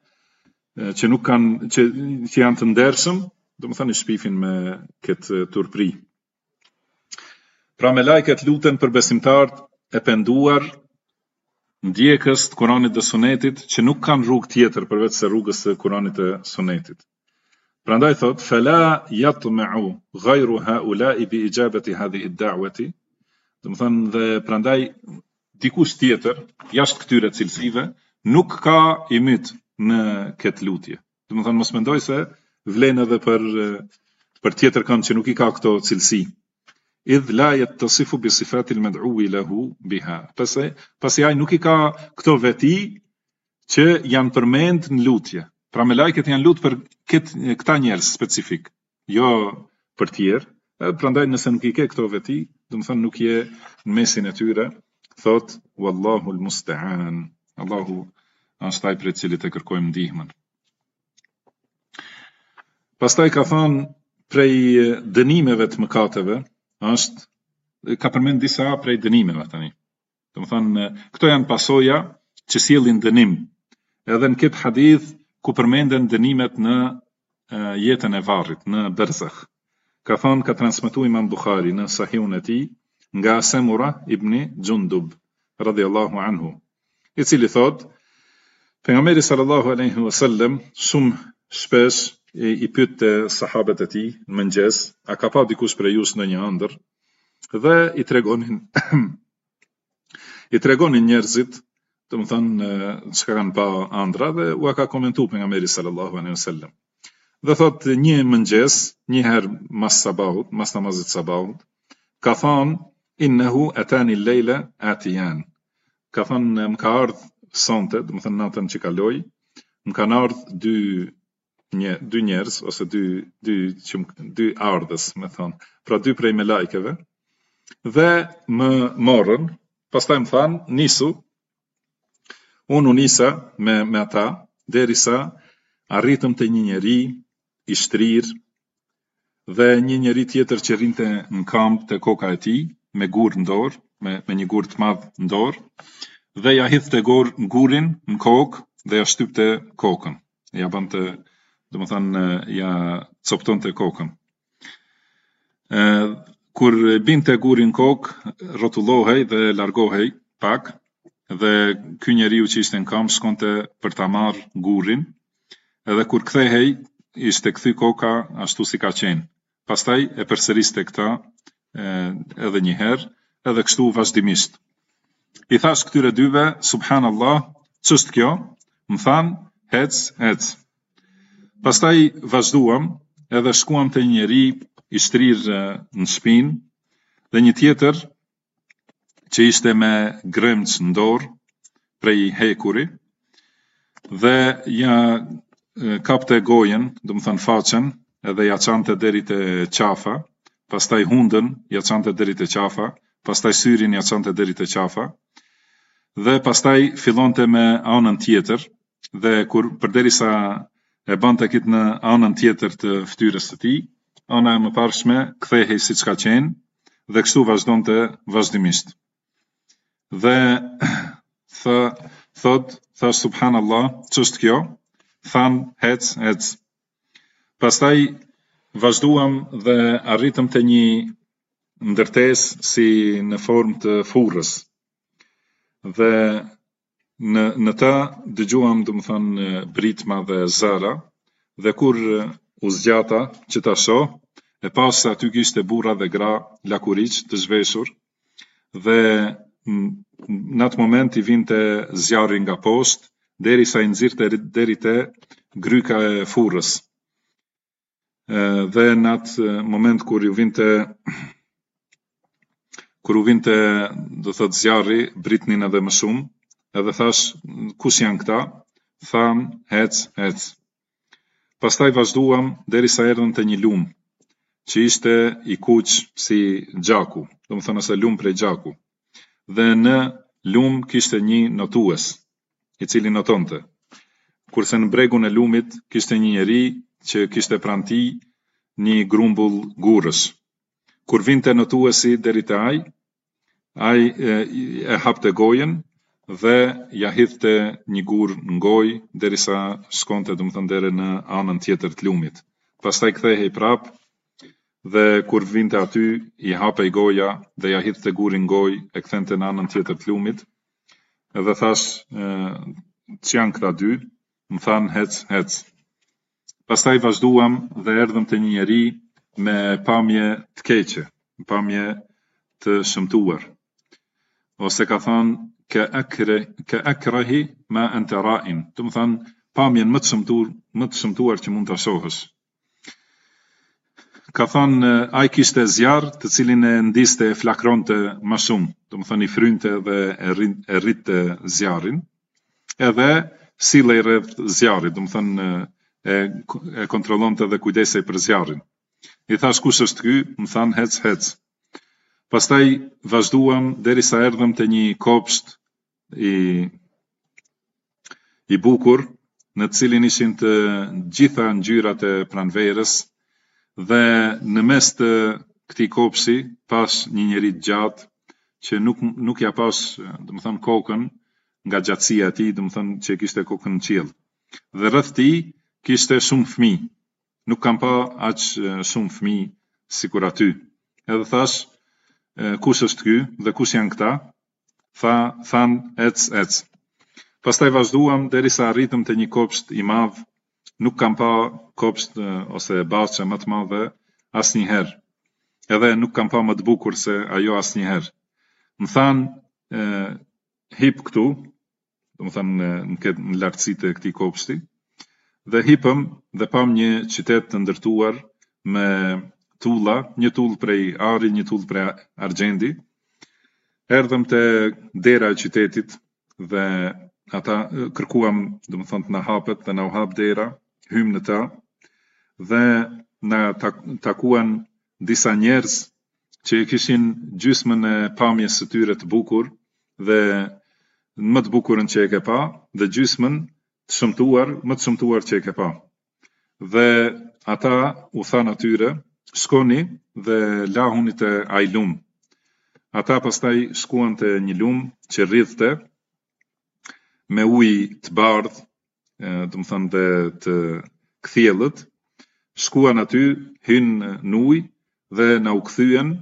që nuk kanë që janë të ndershëm, domethënë shpifin me këtë turpri. Pra me lajket luten për besimtarët e penduar, ndjekës të Kuranit dhe Sunetit, që nuk kanë rrugë tjetër përveç se rrugës së Kuranit dhe Sunetit. Prandaj thot, fala yatma'u ghayru ha'ula'i bi ijabati hadhihi ad-da'wati. Domethënë dhe prandaj dikush tjetër, jashtë këtyre cilësive, nuk ka imit në këtë lutje. Domethënë mos mendoj se vlen edhe për tjetër kënd që nuk i ka këto cilësi. Idh la yattasifu bi sifati al-mad'uwi lahu biha. Pasi ai nuk i ka këto veti që janë përmend në lutje. Pra me lajket janë lutë për këta njerëz specifik, jo për tjerë. Prandaj nëse nuk i ke këto veti, do të thënë nuk je në mesin e tyre, thot wallahu al-musta'an. Allahu është ai prej cilit e kërkojmë ndihmën. Pastaj ka thënë prej dënimeve të mëkateve, ka përmend disa prej dënimeve tani. Do të thënë këto janë pasoja që sjellin dënim. Edhe në këtë hadith ku përmenden dënimet në jetën e varrit, në berzakh. Ka thënë, ka transmetuar Imam Bukhari në Sahihun e tij nga Samura ibn Jundub radhiyallahu anhu, i cili thot, pejgamberi sallallahu alaihi wasallam shumë shpesh i pyette sahabët e tij në mëngjes, a ka pa dikush prej jush në një ëndër, dhe i tregonin njerëzit, do të thënë çka kanë pa ëndra, dhe u ka komentuar pejgamberi sallallahu alaihi wasallam. Dhe thot një mëngjes, një herë mas sabahut, mas namazit sabahut, ka thënë innehu atani al-layla atiyan. Ka thënë më ka ardhur sonte, do të thënë natën që kaloi, më kanë ardhur dy njerëz ose dy ardhës, më thon, pra dy prej me lajkeve, dhe më morën, pastaj më thanë, nisu, unë u nisa me ata, derisa arritëm të një njeri i shtrir, dhe një njeri tjetër që rrinte në kamp të koka e tij, me gur në dorë, me një gur të madh në dorë, dhe ja hidhte gurin në kokë dhe ja shtypte kokën. Ja bante, domethënë ja coptonte kokën. Kur binte gurin kokë, rrotullohej dhe largohej, pak, dhe ky njeriu që ishte në kamp shkonte për ta marrë gurrin, edhe kur kthehej, ishte kthy koka ashtu si ka qenë. Pastaj e përsëriste këta edhe një herë, edhe kështu vazhdimisht. I thash këtyre dyve, subhanallah, ç'është kjo? Më thanë, hec. Pastaj vazhduam, edhe shkuam te një njeri i shtrirë në shpinë, dhe një tjetër që ishte me gremç në dorë prej hekuri, dhe ja kapte gojen, do më thënë faqen, edhe ja çante deri te qafa, pastaj hundën ja çante deri te qafa, pastaj syrin ja çante deri te qafa, dhe pastaj fillonte me anën tjetër, dhe kur përderisa e bante kit në anën tjetër të fytyrës së tij, ana e mëparshme kthehej siç ka qenë, dhe kështu vazhdonte vazhdimisht. Dhe thash subhanallah, ç'është kjo? Than hec. Pastaj vazhduam dhe arritëm te një ndërtesë si në formë të furrës. Dhe në ta dëgjuam, do më thënë, britma dhe zëra, dhe kur u zgjata që ta shoh, e pas se aty kishte burra dhe gra lakuriq të zhveshur, dhe në atë moment i vinte zjarri nga poshtë, derisa i nxirrte deri te gryka e furrës. Dhe në atë moment kur u vinte, do thot zjarri, britnin edhe më shumë, edhe thash, kush janë këta? Tham, hec. Pastaj vazhduam derisa erdhëm te një lum, që ishte i kuq si gjaku, do më thënë ose lum prej gjaku. Dhe në lum kishte një notues, i cili notonte. Kurse në bregun e lumit kishte një njeri që kishte pranë tij një grumbull gurrësh. Kur vinte notuesi deri te ai e hapte gojen dhe ja hidhte një gurr në gojë derisa shkonte, domethënë deri në anën tjetër të lumit. Pastaj kthehej prap dhe kur vinte aty i hapej goja dhe ja hidhte gurrin në gojë, e kthente në anën tjetër të lumit. Edhe thash, ç'janë këta dy? Më thanë hec. Pastaj vazhduam dhe erdhëm te një njeri me pamje të keqe, pamje të shëmtuar. Ose ka thënë ka akrahi ma anta ra'in, do të thënë pamjen më të shëmtuar që mund ta shohësh. Ka thënë ai kishte zjarr të cilin e ndiste e flakronte më shumë, do të thënë i frynte dhe e rritte zjarrin, edhe sillej rreth zjarrit, do të thënë e kontrollonte dhe kujdesej për zjarrin. I thash kush është ky? Më thanë hec. Pastaj vazhduam derisa erdhëm te një kopsht i bukur, në të cilin ishin të gjitha ngjyrat e pranverës, dhe në mes të këtij kopshti pas një njeri të gjatë që nuk ja pas, do të thënë, kokën nga gjatësia e tij, do të thënë që kishte kokën në qiell. Dhe rreth tij kishte shumë fëmijë. Nuk kam pa aq shumë fëmijë sikur aty. Edhe thash, kush është ky dhe kush janë këta? Than ec. Pastaj vazhduam derisa arritëm te një kopsht i madh. Nuk kam pa kopsht ose baçe më të madhe asnjëherë. Edhe nuk kam pa më të bukur se ajo asnjëherë. Më than hip këtu, do të thënë në lartësitë e këtij kopshti, dhe hipëm dhe pam një qytet të ndërtuar me tulla, një tull prej ari, një tull prej argjendi. Erdhëm te dera e qytetit dhe ata kërkuam, do të thënë, të na hapet dhe na u hap dera, hym në ta dhe na takuan disa njerëz që kishin gjysmën e pamjes së tyre të bukur dhe më të bukurën që e ke pa, dhe gjysmën të shëmtuar, më të shëmtuar që e ke pa. Dhe ata u thanë atyre, shkoni dhe lahuni te ai lum. Ata pastaj shkuan te një lum që rridhte me ujë të bardhë, do të thënë dhe të kthjellët. Shkuan aty, hynë në ujë dhe na u kthyen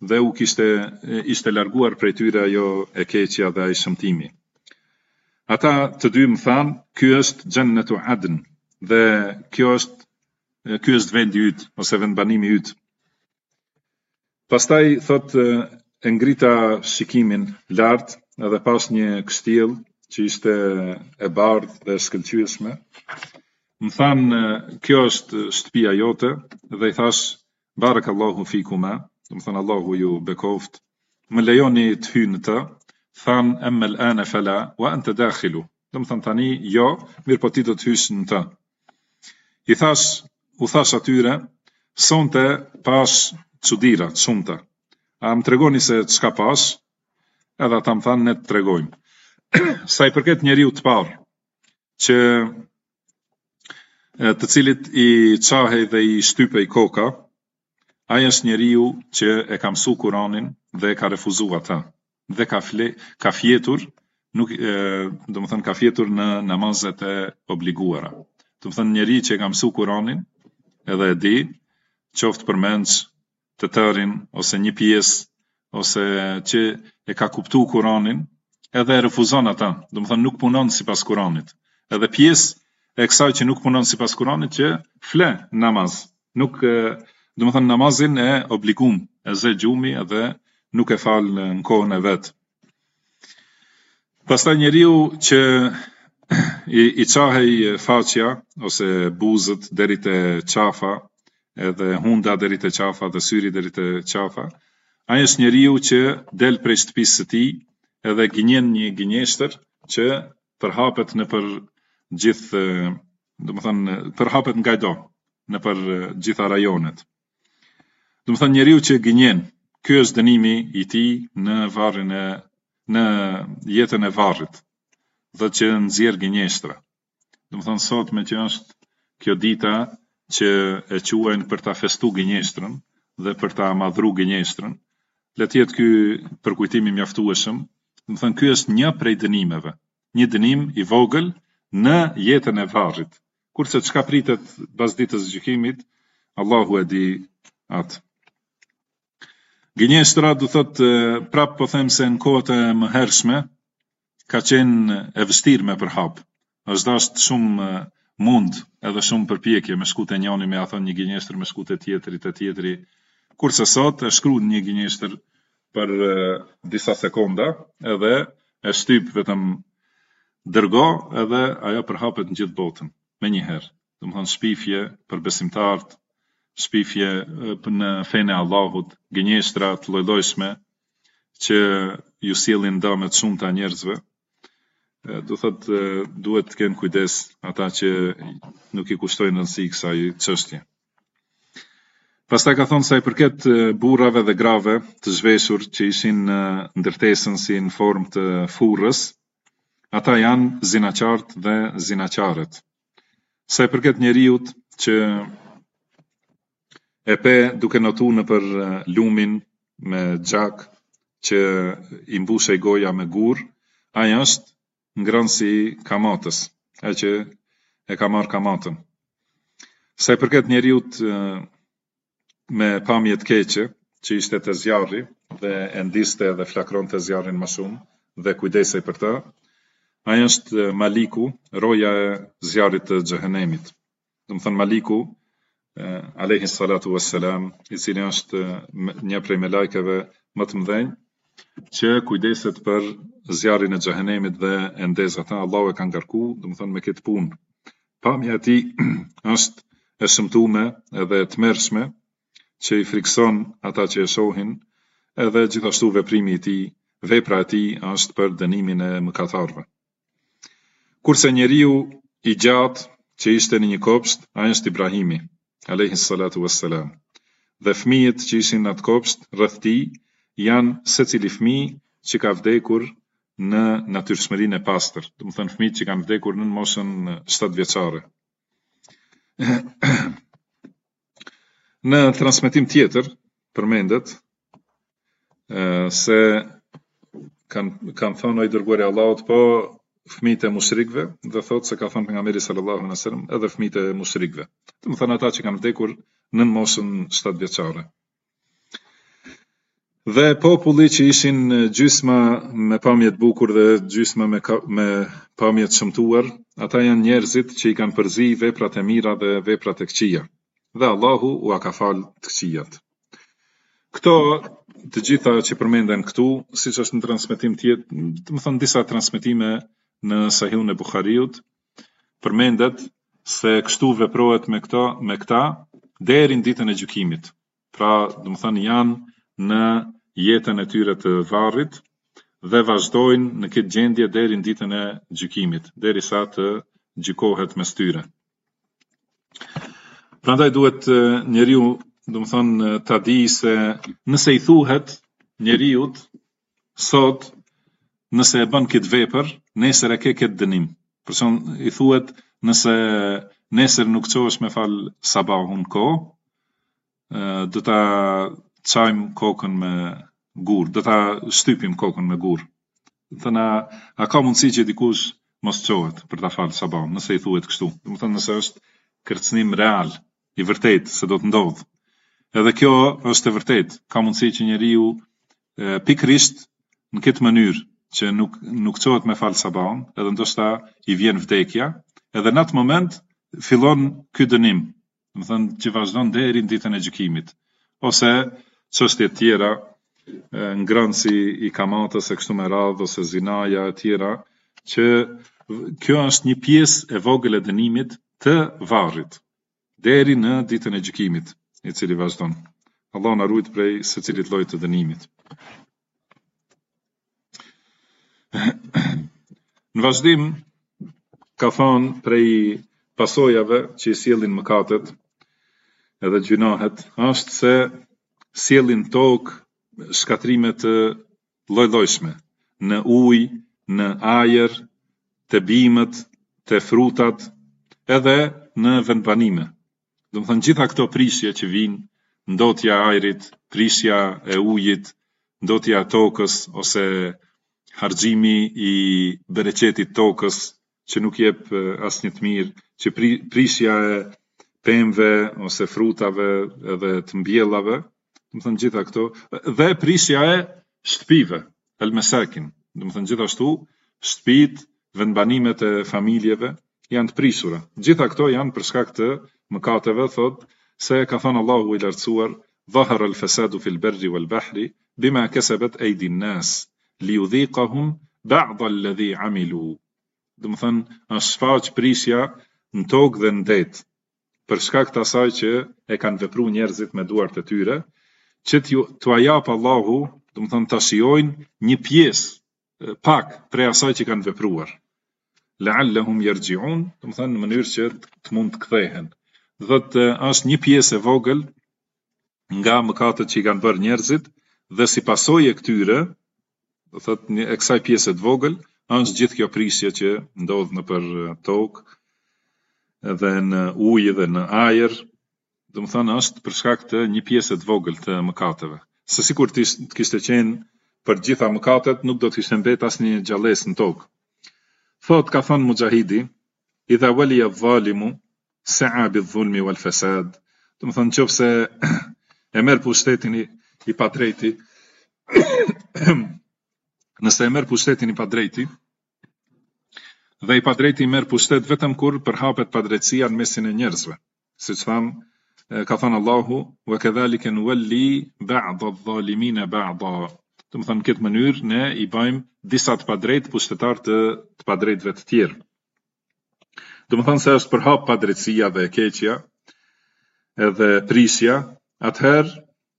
dhe ishte larguar prej tyre ajo e keqja dhe ai shëmtimi. Ata të dy më thanë, ky është Jannetu Adn dhe ky është vendi yt ose vendbanimi yt. Pastaj thot e ngrita shikimin lart edhe pas një kështjell që ishte e bardhë dhe shkëlqyeshme. Më thanë, kjo është shtëpia jote dhe i thash barakallahu fikuma, do të thënë Allahu ju bekoft, më lejoni të hyj në të. Thanë amma al-ana fala wa anta dakhilu. Do të thënë tani jo, mirë po ti do të hysh në të. U thash atyre, sonte pas çudira të shumta. A më tregoni se çka pas? Edhe ata më thanë ne të tregojmë. Sa i përket njeriu të parë që të cilit i çahej dhe i shtypej koka, ai është njeriu që e ka mësu Kur'anin dhe e ka refuzuar ata dhe ka fjetur, do të thënë ka fjetur në namazet e obliguara. Do të thënë njeri që e ka mësu Kur'anin edhe e di, qoftë për mendsh, të tërin ose një pjesë ose që e ka kuptu Kur'anin edhe e refuzon ata, do të thënë nuk punon sipas Kur'anit. Edhe pjesë e kësaj që nuk punon sipas Kur'anit që fle namaz, nuk do të thënë namazin e obligum, e zë gjumi edhe nuk e fal në kohën e vet. Pastaj njeriu që i çahej faqja ose buzët deri te qafa, edhe hunda deri te qafa dhe syri deri te qafa, ai është njeriu që del prej shtëpisë së tij edhe gënjen një gënjeshtër që përhapet në për gjithë, do të thënë përhapet nga do, në për gjitha rajonet. Do të thënë njeriu që gënjen, ky është dënimi i tij në jetën e varrit, dhe që nxjerr gënjeshtra. Do të thënë sot me që është kjo dita që e quajnë për ta festu gënjeshtrën dhe për ta madhru gënjeshtrën, le të jetë ky përkujtim i mjaftueshëm. Do të thënë ky është një prej dënimeve, një dënim i vogël në jetën e varrit. Kurse çka pritet pas ditës së gjykimit, Allahu e di atë. Gënjeshtra do thotë prap po them se në kohët e mëhershme ka qenë e vështirë me përhap. Është dashur shumë mund edhe shumë përpjekje me shku te njëri me a thonë një gënjeshtër, me shku te tjetri, kurse sot e shkruan një gënjeshtër për disa sekonda edhe e shtyp vetëm dërgo edhe ajo përhapet në gjithë botën me njëherë. Do të thonë shpifje për besimtarët, shpifje në fenë e Allahut, gënjeshtra të lloj-llojshme që ju sjellin dëme të shumta njerëzve. Do thotë duhet të kenë kujdes ata që nuk i kushtojnë rëndësi kësaj çështje. Pastaj ka thonë sa i përket burrave dhe grave të zhveshur që ishin në ndërtesën si në formë të furrës, ata janë zinaqartë dhe zinaqaret. Sa i përket njeriut që e pe duke notu në për lumin me gjak që i mbushej goja me gur, ai është ngrënë si kamatës, ai që e ka marrë kamatën. Sa i përket njeriut me pamje të keqe, që ishte te zjarri dhe e ndiste dhe flakronte zjarrin më shumë dhe kujdesej për të, ai është Maliku, roja e zjarrit të xhehenemit. Do të thënë Maliku alayhi salatu wassalam, i cili është një prej melajkeve më të mëdhenj që kujdeset për zjarrin e xhehenemit dhe e ndez ata. Allahu e ka ngarku, do të thënë me këtë punë. Pamja e tij është e shëmtume edhe e tmerrshme që i frikson ata që e shohin, edhe gjithashtu veprimi i tij, vepra e tij është për dënimin e mëkatarëve. Kurse njeriu i gjatë që ishte në një kopsht, ai është Ibrahimi, alayhi salatu wassalam. Dhe fëmijët që ishin në atë kopsht rreth tij janë secili fëmijë që ka vdekur në natyrshmërinë e pastër, do të thënë fëmijët që kanë vdekur në moshën 7 vjeçare. Në transmetim tjetër përmendet se kanë thënë ai dërguari i Allahut, po fëmijët e mushrikëve, dhe thotë se ka thënë pejgamberi sallallahu alaihi wasallam edhe fëmijët e mushrikëve. Do të thënë ata që kanë vdekur në moshën 7 vjeçare. Dhe populli që ishin gjysma me pamje të bukur dhe gjysma me pamje të shëmtuar, ata janë njerëzit që i kanë përzi veprat e mira dhe veprat e këqija. Dhe Allahu ua ka falë të këqijat. Këto të gjitha që përmenden këtu, siç është në transmetim tjetër, do të thonë disa transmetime në Sahihun e Buhariut, përmendet se kështu veprohet me këta deri në ditën e gjykimit. Pra, do të thonë janë në jetën e tyre të varrit dhe vazhdojnë në këtë gjendje deri në ditën e gjykimit, derisa të gjykohet mes tyre. Prandaj duhet njeriu, do të thonë, ta di se nëse i thuhet njeriut sot nëse e bën këtë vepër, nesër e ke këtë dënim. Për shembull, i thuhet nëse nesër nuk çohesh me fal sabahun kohë, do ta çajm kokën me gur, do ta shtypim kokën me gur. Thëna, a ka mundësi që dikush mos çohet për ta fal sabahun, nëse i thuhet kështu. Do të thonë nëse është kërcënim real, i vërtet se do të ndodh. Edhe kjo është e vërtet, ka mundësi që njeriu pikërisht në këtë mënyrë që nuk çohet me fal sabahun, edhe ndoshta i vjen vdekja, edhe në atë moment fillon ky dënim. Do të thonë që vazhdon deri në ditën e gjykimit. Ose çështje të tjera, ngrënësi i kamatës e kështu me radhë, ose zinaja e tjera, që kjo është një pjesë e vogël e dënimit të varrit, deri në ditën e gjykimit, i cili vazhdon. Allah na ruaj prej secilit lloji të dënimit. Në vazhdim, ka thonë prej pasojave që i sjellin mëkatet edhe gjunahet, është se sjellin tokë shkatrime të lloj-llojshme, në ujë, në ajër, të bimët, të frutat, edhe në vendbanime. Do të thonë gjitha këto prishje që vijnë, ndotja e ajrit, prishja e ujit, ndotja e tokës ose harxhimi i bereqetit tokës që nuk jep asnjë të mirë, që prishja e pemëve ose frutave edhe të mbjellave, do të thonë gjitha këto, dhe prishja e shtëpive, el mesakin, do të thonë gjithashtu shtëpitë, vendbanimet e familjeve janë të prishura. Gjitha këto janë për shkak të mëkateve, thot se ka thënë Allahu i lartësuar, dhahara al-fasadu fil barri wal bahri bima kasabat aydi an-nas liudhiqahum ba'd alladhi amilu. Do të thonë është shfaq prishja në tokë dhe në det, për shkak të asaj që e kanë vepruar njerëzit me duart e tyre, që t'u jap Allahu, do të thonë ta shijojnë një pjesë pak prej asaj që kanë vepruar. La'allahum yarji'un, do të thonë në mënyrë që të mund të kthehen. Do thotë është një pjesë e vogël nga mëkatet që i kanë bërë njerëzit dhe si pasojë e këtyre, do thotë e kësaj pjese të vogël, është gjithë kjo prishje që ndodh nëpër tokë, edhe në ujë dhe në ajër, do të thonë është për shkak të një pjese të vogël të mëkateve. Se sikur të kishte qenë për gjitha mëkatet, nuk do të kishte mbet asnjë gjallësë në tokë. Thot ka thënë Mujahidi, idha waliya adh-dhalimu sa'a bidh-dhulmi wal-fasad. Do të thonë nëse e merr pushtetin i padrejti, nëse e merr pushtetin i padrejti, dhe i padrejti merr pushtet vetëm kur përhapet padrejtësia në mesin e njerëzve. Siç tham, ka thënë Allahu, wa kadhalika nuwalli ba'd adh-dhalimina ba'da. Do të thonë në këtë mënyrë ne i bëjmë disa të padrejtë pushtetar të padrejtëve të tjerë. Do të thonë se është përhap padrejtësia dhe keqja, edhe prishja, atëherë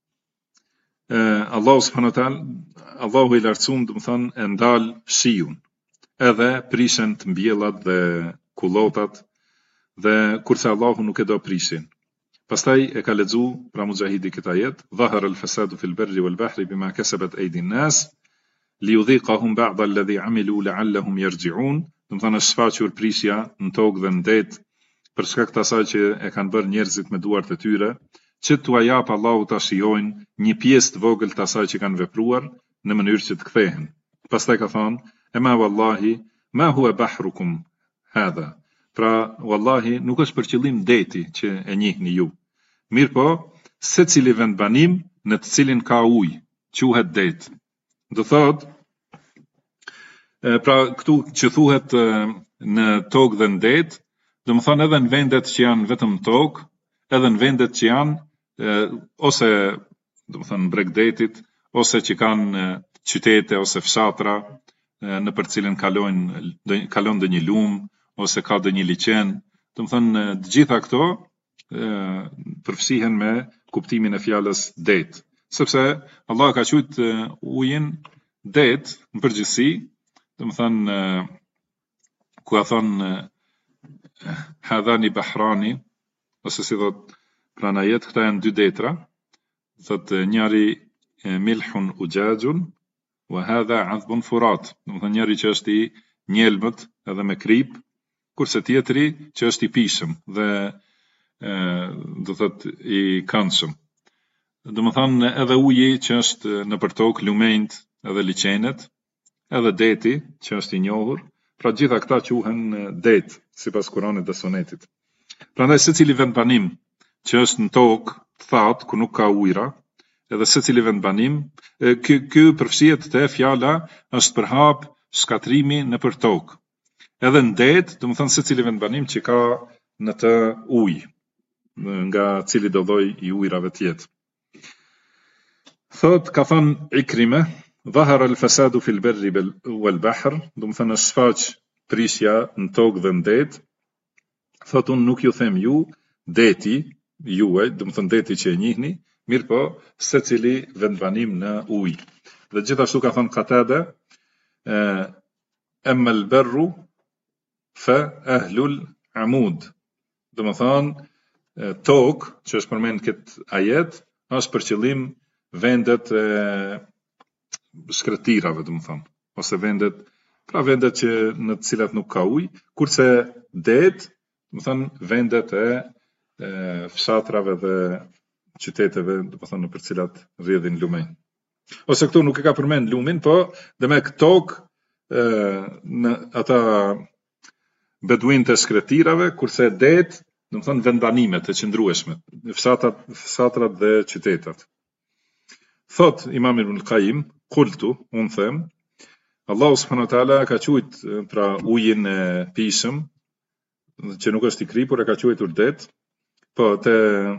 Allahu subhanahu wa taala, Allahu i lartësuar, do të thonë e ndal shiun, edhe prishen të mbjellat dhe kullotat, dhe kurse Allahu nuk e do prishin. Pastaj e ka lexu pra Mujahidi këtë ajet, dhahara al-fasadu fil barri wal bahri bima kasabat aydi an-nas liudhiqahum ba'd alladhi amilu la'allahum yarji'un. Do të thonë shfaqur prishja në tokë dhe në det për shkak të asaj që e kanë bërë njerëzit me duart e tyre, që t'u jap Allahu ta shijojnë një pjesë të vogël të asaj që kanë vepruar në mënyrë që të kthehen. Pastaj ka thënë, ema wallahi ma huwa bahrukum hadha. Pra, wallahi, nuk është për qëllim deti që e njihni ju. Mirë po, se cili vendbanim në të cilin ka ujë, quhet det. Do thot, pra këtu që thuhet në tokë dhe në det, do më thonë edhe në vendet që janë vetëm tokë, edhe në vendet që janë ose do më thonë breg detit, ose që kanë qytete ose fshatra në për cilën kalon dhe një lumë, ose ka dhe një liqen, do më thonë të gjitha këto përfshihen me kuptimin e fjalës det. Sepse Allah ka quajt ujin det në përgjithësi, do më thonë ku ka thonë hadhani bahrani, ose si thot prana jetë, këta janë dy detra, thot njëri milhun ujagjun, wa hadha adhbun furat, do më thonë njëri që është i njelmët edhe me krip, kurse tjetri që është i pishëm dhe do thot i këndshëm. Do më thonë edhe uji që është në për tokë, lumenjt edhe liqenet, edhe deti që është i njohur, pra gjitha këta quhen det, sipas Kuranit dhe Sunetit. Prandaj secili vendbanim që është në tokë, thatë, ku nuk ka ujra, edhe secili vendbanim, ky përfshihet te fjala është për hap shkatrimi në për tokë. Edhe në det, do më thonë secili vendbanim që ka në të ujë, nga cili do lloj i ujrave tjetë. Thot, ka thonë Ikrime, dhahara al-fasadu fil berri wal bahr, do më thënë është shfaq prishja në tokë dhe në det. Thot, unë nuk ju them ju deti juaj, do më thënë deti që e njihni, mirë po secili vendbanim në ujë. Dhe gjithashtu ka thonë Qatada, amma al-barru fa ahlul amud, do më thonë tokë që është përmend këtë ajet është për qëllim vendet shkretirave, do më thonë, ose vendet që në të cilat nuk ka ujë, kurse det, do më thonë vendet e fshatrave dhe qyteteve, do më thonë në për cilat rrjedhin lumenj. Ose këtu nuk e ka përmend lumin, po dhe me këtë tokë në ata beduin të shkretirave, kurse det, do më thonë vendbanimet e qëndrueshme, fshatrat dhe qytetat. Thot Imam Ibn al-Qayyim, kultu, unë them, Allahu subhanahu wa taala ka quajt pra ujin e pishëm, që nuk është i kripur, e ka quajtur det, po te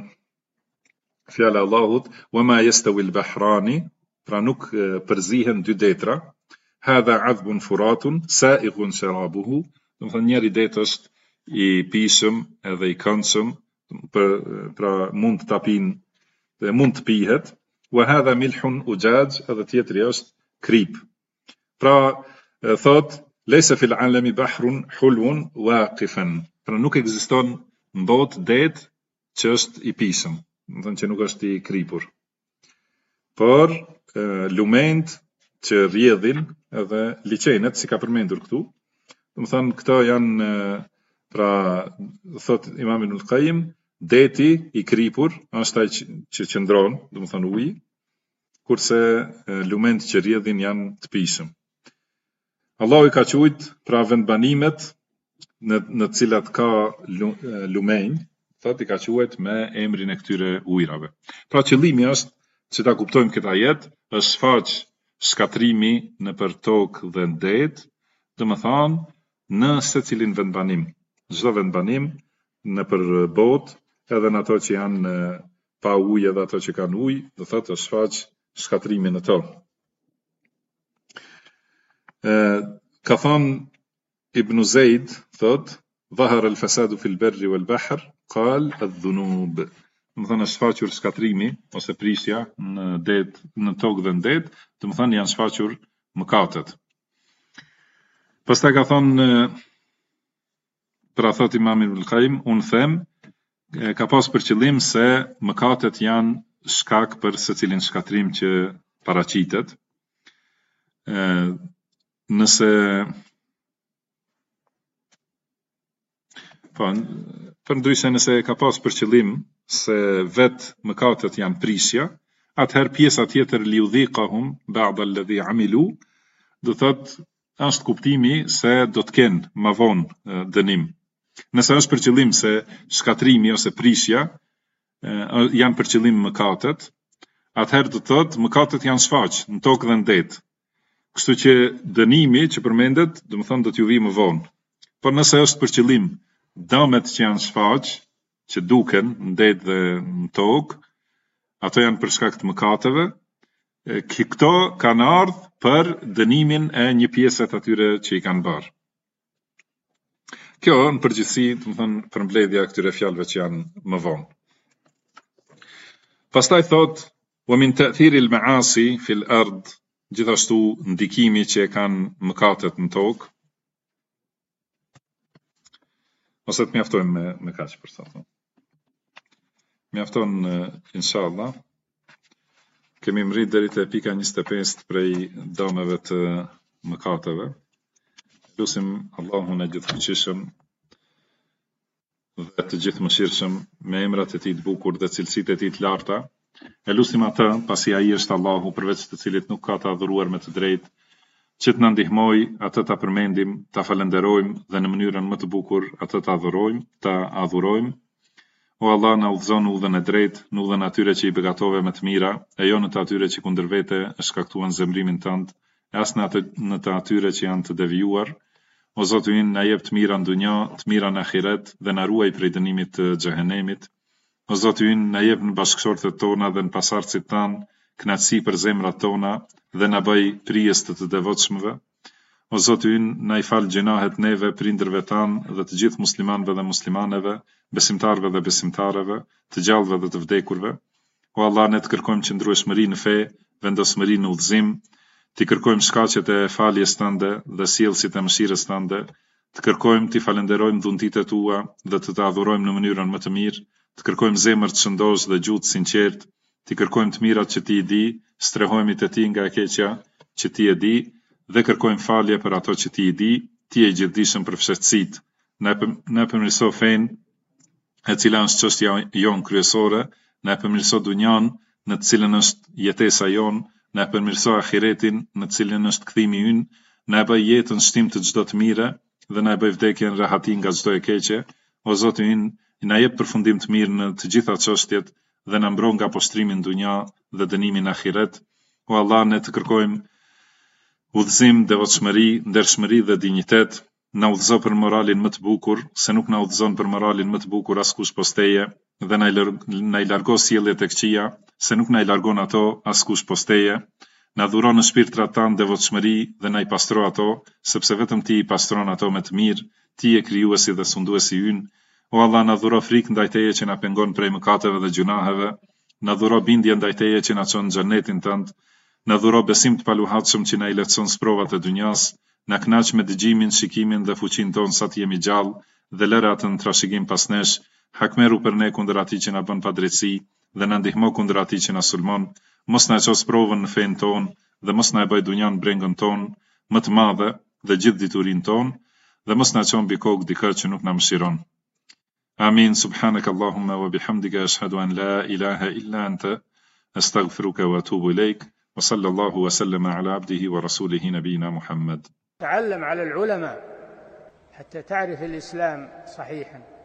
fjala Allahut, wa ma yastawi al-bahrani, pra nuk përzihen dy detra, hadha adhbun furatun, sa'ighun sharabuhu, do të thonë njëri det është i pishëm edhe i këndshëm, pra mund të tapin dhe mund të pihet, wa hadha milhun ujaj, edhe tjetri është krip. Pra thot, leysa fil alami bahrun hulwun waqifan, pra nuk ekziston në botë det që është i pishëm, do të thonë që nuk është i kripur. Por lumenjt që rrjedhin edhe liqenet, si ka përmendur këtu, do të thonë këto janë pra thot Imam Ibn al-Qayyim, deti i kripur është ai që qëndron, do të thonë uji, kurse lumenjt që rrjedhin janë të pishëm. Allahu i ka quajt pra vendbanimet në të cilat ka lumenj, thot i ka quajt me emrin e këtyre ujrave. Pra qëllimi është që ta kuptojmë këtë ajet, është shfaq shkatrimi në për tokë dhe në det, do të thonë në secilin vendbanim. Çdo vendbanim në për botë, edhe në ato që janë pa ujë edhe ato që kanë ujë, do thotë është shfaq shkatrimi në to. Ka thonë Ibn Zeid, thot, dhahara al-fasadu fil berri wal bahr, qal adh-dhunub. Do të thonë është shfaqur shkatrimi ose prishja në det, në tokë dhe në det, do të thonë janë shfaqur mëkatet. Pastaj ka thonë pra thot Imam Ibn al-Qayyim, unë them, ka pas për qëllim se mëkatet janë shkak për secilin shkatrim që paraqitet. Nëse përndryshe nëse ka pas për qëllim se vetë mëkatet janë prishja, atëherë pjesa tjetër liudhiqahum ba'da alladhi amilu, do thot është kuptimi se do të kenë më vonë dënim. Nëse është për qëllim se shkatrimi ose prishja janë për qëllim mëkatet, atëherë do të thotë mëkatet janë shfaq në tokë dhe në det. Kështu që dënimi që përmendet, do të thonë do t'ju vi më vonë. Por nëse është për qëllim dëmet që janë shfaq, që duken në det dhe në tokë, ato janë për shkak të mëkateve, këto kanë ardhur për dënimin e një pjesë të atyre që i kanë bërë. Kjo në përgjithësi, do të thonë përmbledhja e këtyre fjalëve që janë më vonë. Pastaj thot, wa min ta'thiri al-ma'asi fi al-ard, gjithashtu ndikimi që e kanë mëkatet në tokë. Ose të mjaftojmë me kaq për sot. Mjafton inshallah. Kemi mrit deri te pika 25 prej dëmeve të mëkateve. Lusim Allahun e gjithfuqishëm dhe të gjithëmëshirshëm me emrat e tij të bukur dhe cilësitë e tij të larta. E lusim atë, pasi ai është Allahu përveç të cilit nuk ka të adhuruar me të drejtë, që të na ndihmoj atë ta përmendim, ta falenderojmë dhe në mënyrën më të bukur atë ta adhurojmë. O Allah, na udhëzon në udhën e drejtë, në udhën atyre që i begatove me të mira, e jo në të atyre që kundër vete e shkaktuan zemrimin tënd, e as në të atyre që janë të devijuar. O Zoti ynë, na jep të mira në dunjë, të mira në ahiret dhe na ruaj prej dënimit të xhehenemit. O Zoti ynë, na jep në bashkëshortet tona dhe në pasardhësit tanë kënaqësi për zemrat tona dhe na bëj prijes të devotshmëve. O Zoti ynë, na i fal gjunahet neve, prindërve tanë dhe të gjithë muslimanëve dhe muslimaneve, besimtarëve dhe besimtareve, të gjallëve dhe të vdekurve. O Allah, ne të kërkojmë qëndrueshmëri në fe, vendosmëri në udhëzim, të kërkojmë shkaqet e faljes tënde dhe sjellësit e mëshirës tënde, të kërkojmë të falenderojmë dhuntitë tua dhe të adhurojmë në mënyrën më të mirë, të kërkojmë zemër të shëndosh dhe gjuhë të sinqertë, të kërkojmë të mirat që ti i di, strehohemi te ti nga e keqja që ti e di dhe kërkojmë falje për ato që ti i di, ti e gjithdijshëm për fshehtësitë. Na përmirëso fenë, e cila është çështja jon kryesore, na përmirëso dunjan në të cilën është jetesa jon, na përmirëso ahiretin në të cilën është kthimi ynë, na bëj jetën shtim të çdo të mire dhe na bëj vdekjen rahati nga çdo e keqe. O Zoti ynë, na jep përfundim të mirë në të gjitha çështjet dhe na mbron nga poshtrimi në dunja dhe dënimi në ahiret. O Allah, ne të kërkojmë udhëzim, devotshmëri, ndershmëri dhe dinjitet. Na udhëzo për moralin më të bukur, se nuk na udhëzon për moralin më të bukur askush posteje, dhe na i largo sjelljet e këqija, se nuk na i largon ato askush posteje. Na dhuro në shpirtrat tanë devotshmëri dhe na i pastro ato, sepse vetëm ti i pastron ato me të mirë, ti je krijuesi dhe sunduesi ynë. O Allah, na dhuro frikë ndaj teje që na pengon prej mëkateve dhe gjunaheve, na dhuro bindje ndaj teje që na çon në xhenetin tënd, na dhuro besim të paluhatshëm që na i lehtëson sprovat e dunjas, na kënaq me dëgjimin, shikimin dhe fuqinë tonë sa të jemi gjallë dhe lëre atë në trashëgim pas nesh, hakmeru për ne kundër atij që na bën padrejtësi dhe na ndihmo kundër atij që na sulmon, mos na ços provën në fen tonë dhe mos na e bëj dunjan brengën tonë më të madhe dhe gjithë diturinë tonë dhe mos na çon mbi kokë dikë që nuk na mëshiron. Amin. Subhanaka Allahumma wa bihamdika ashhadu an la ilaha illa anta astaghfiruka wa atubu ilaik. wa sallallahu wa sallama ala abdihi wa rasulihi nabiyina Muhammad. تعلم على العلماء حتى تعرف الإسلام صحيحا.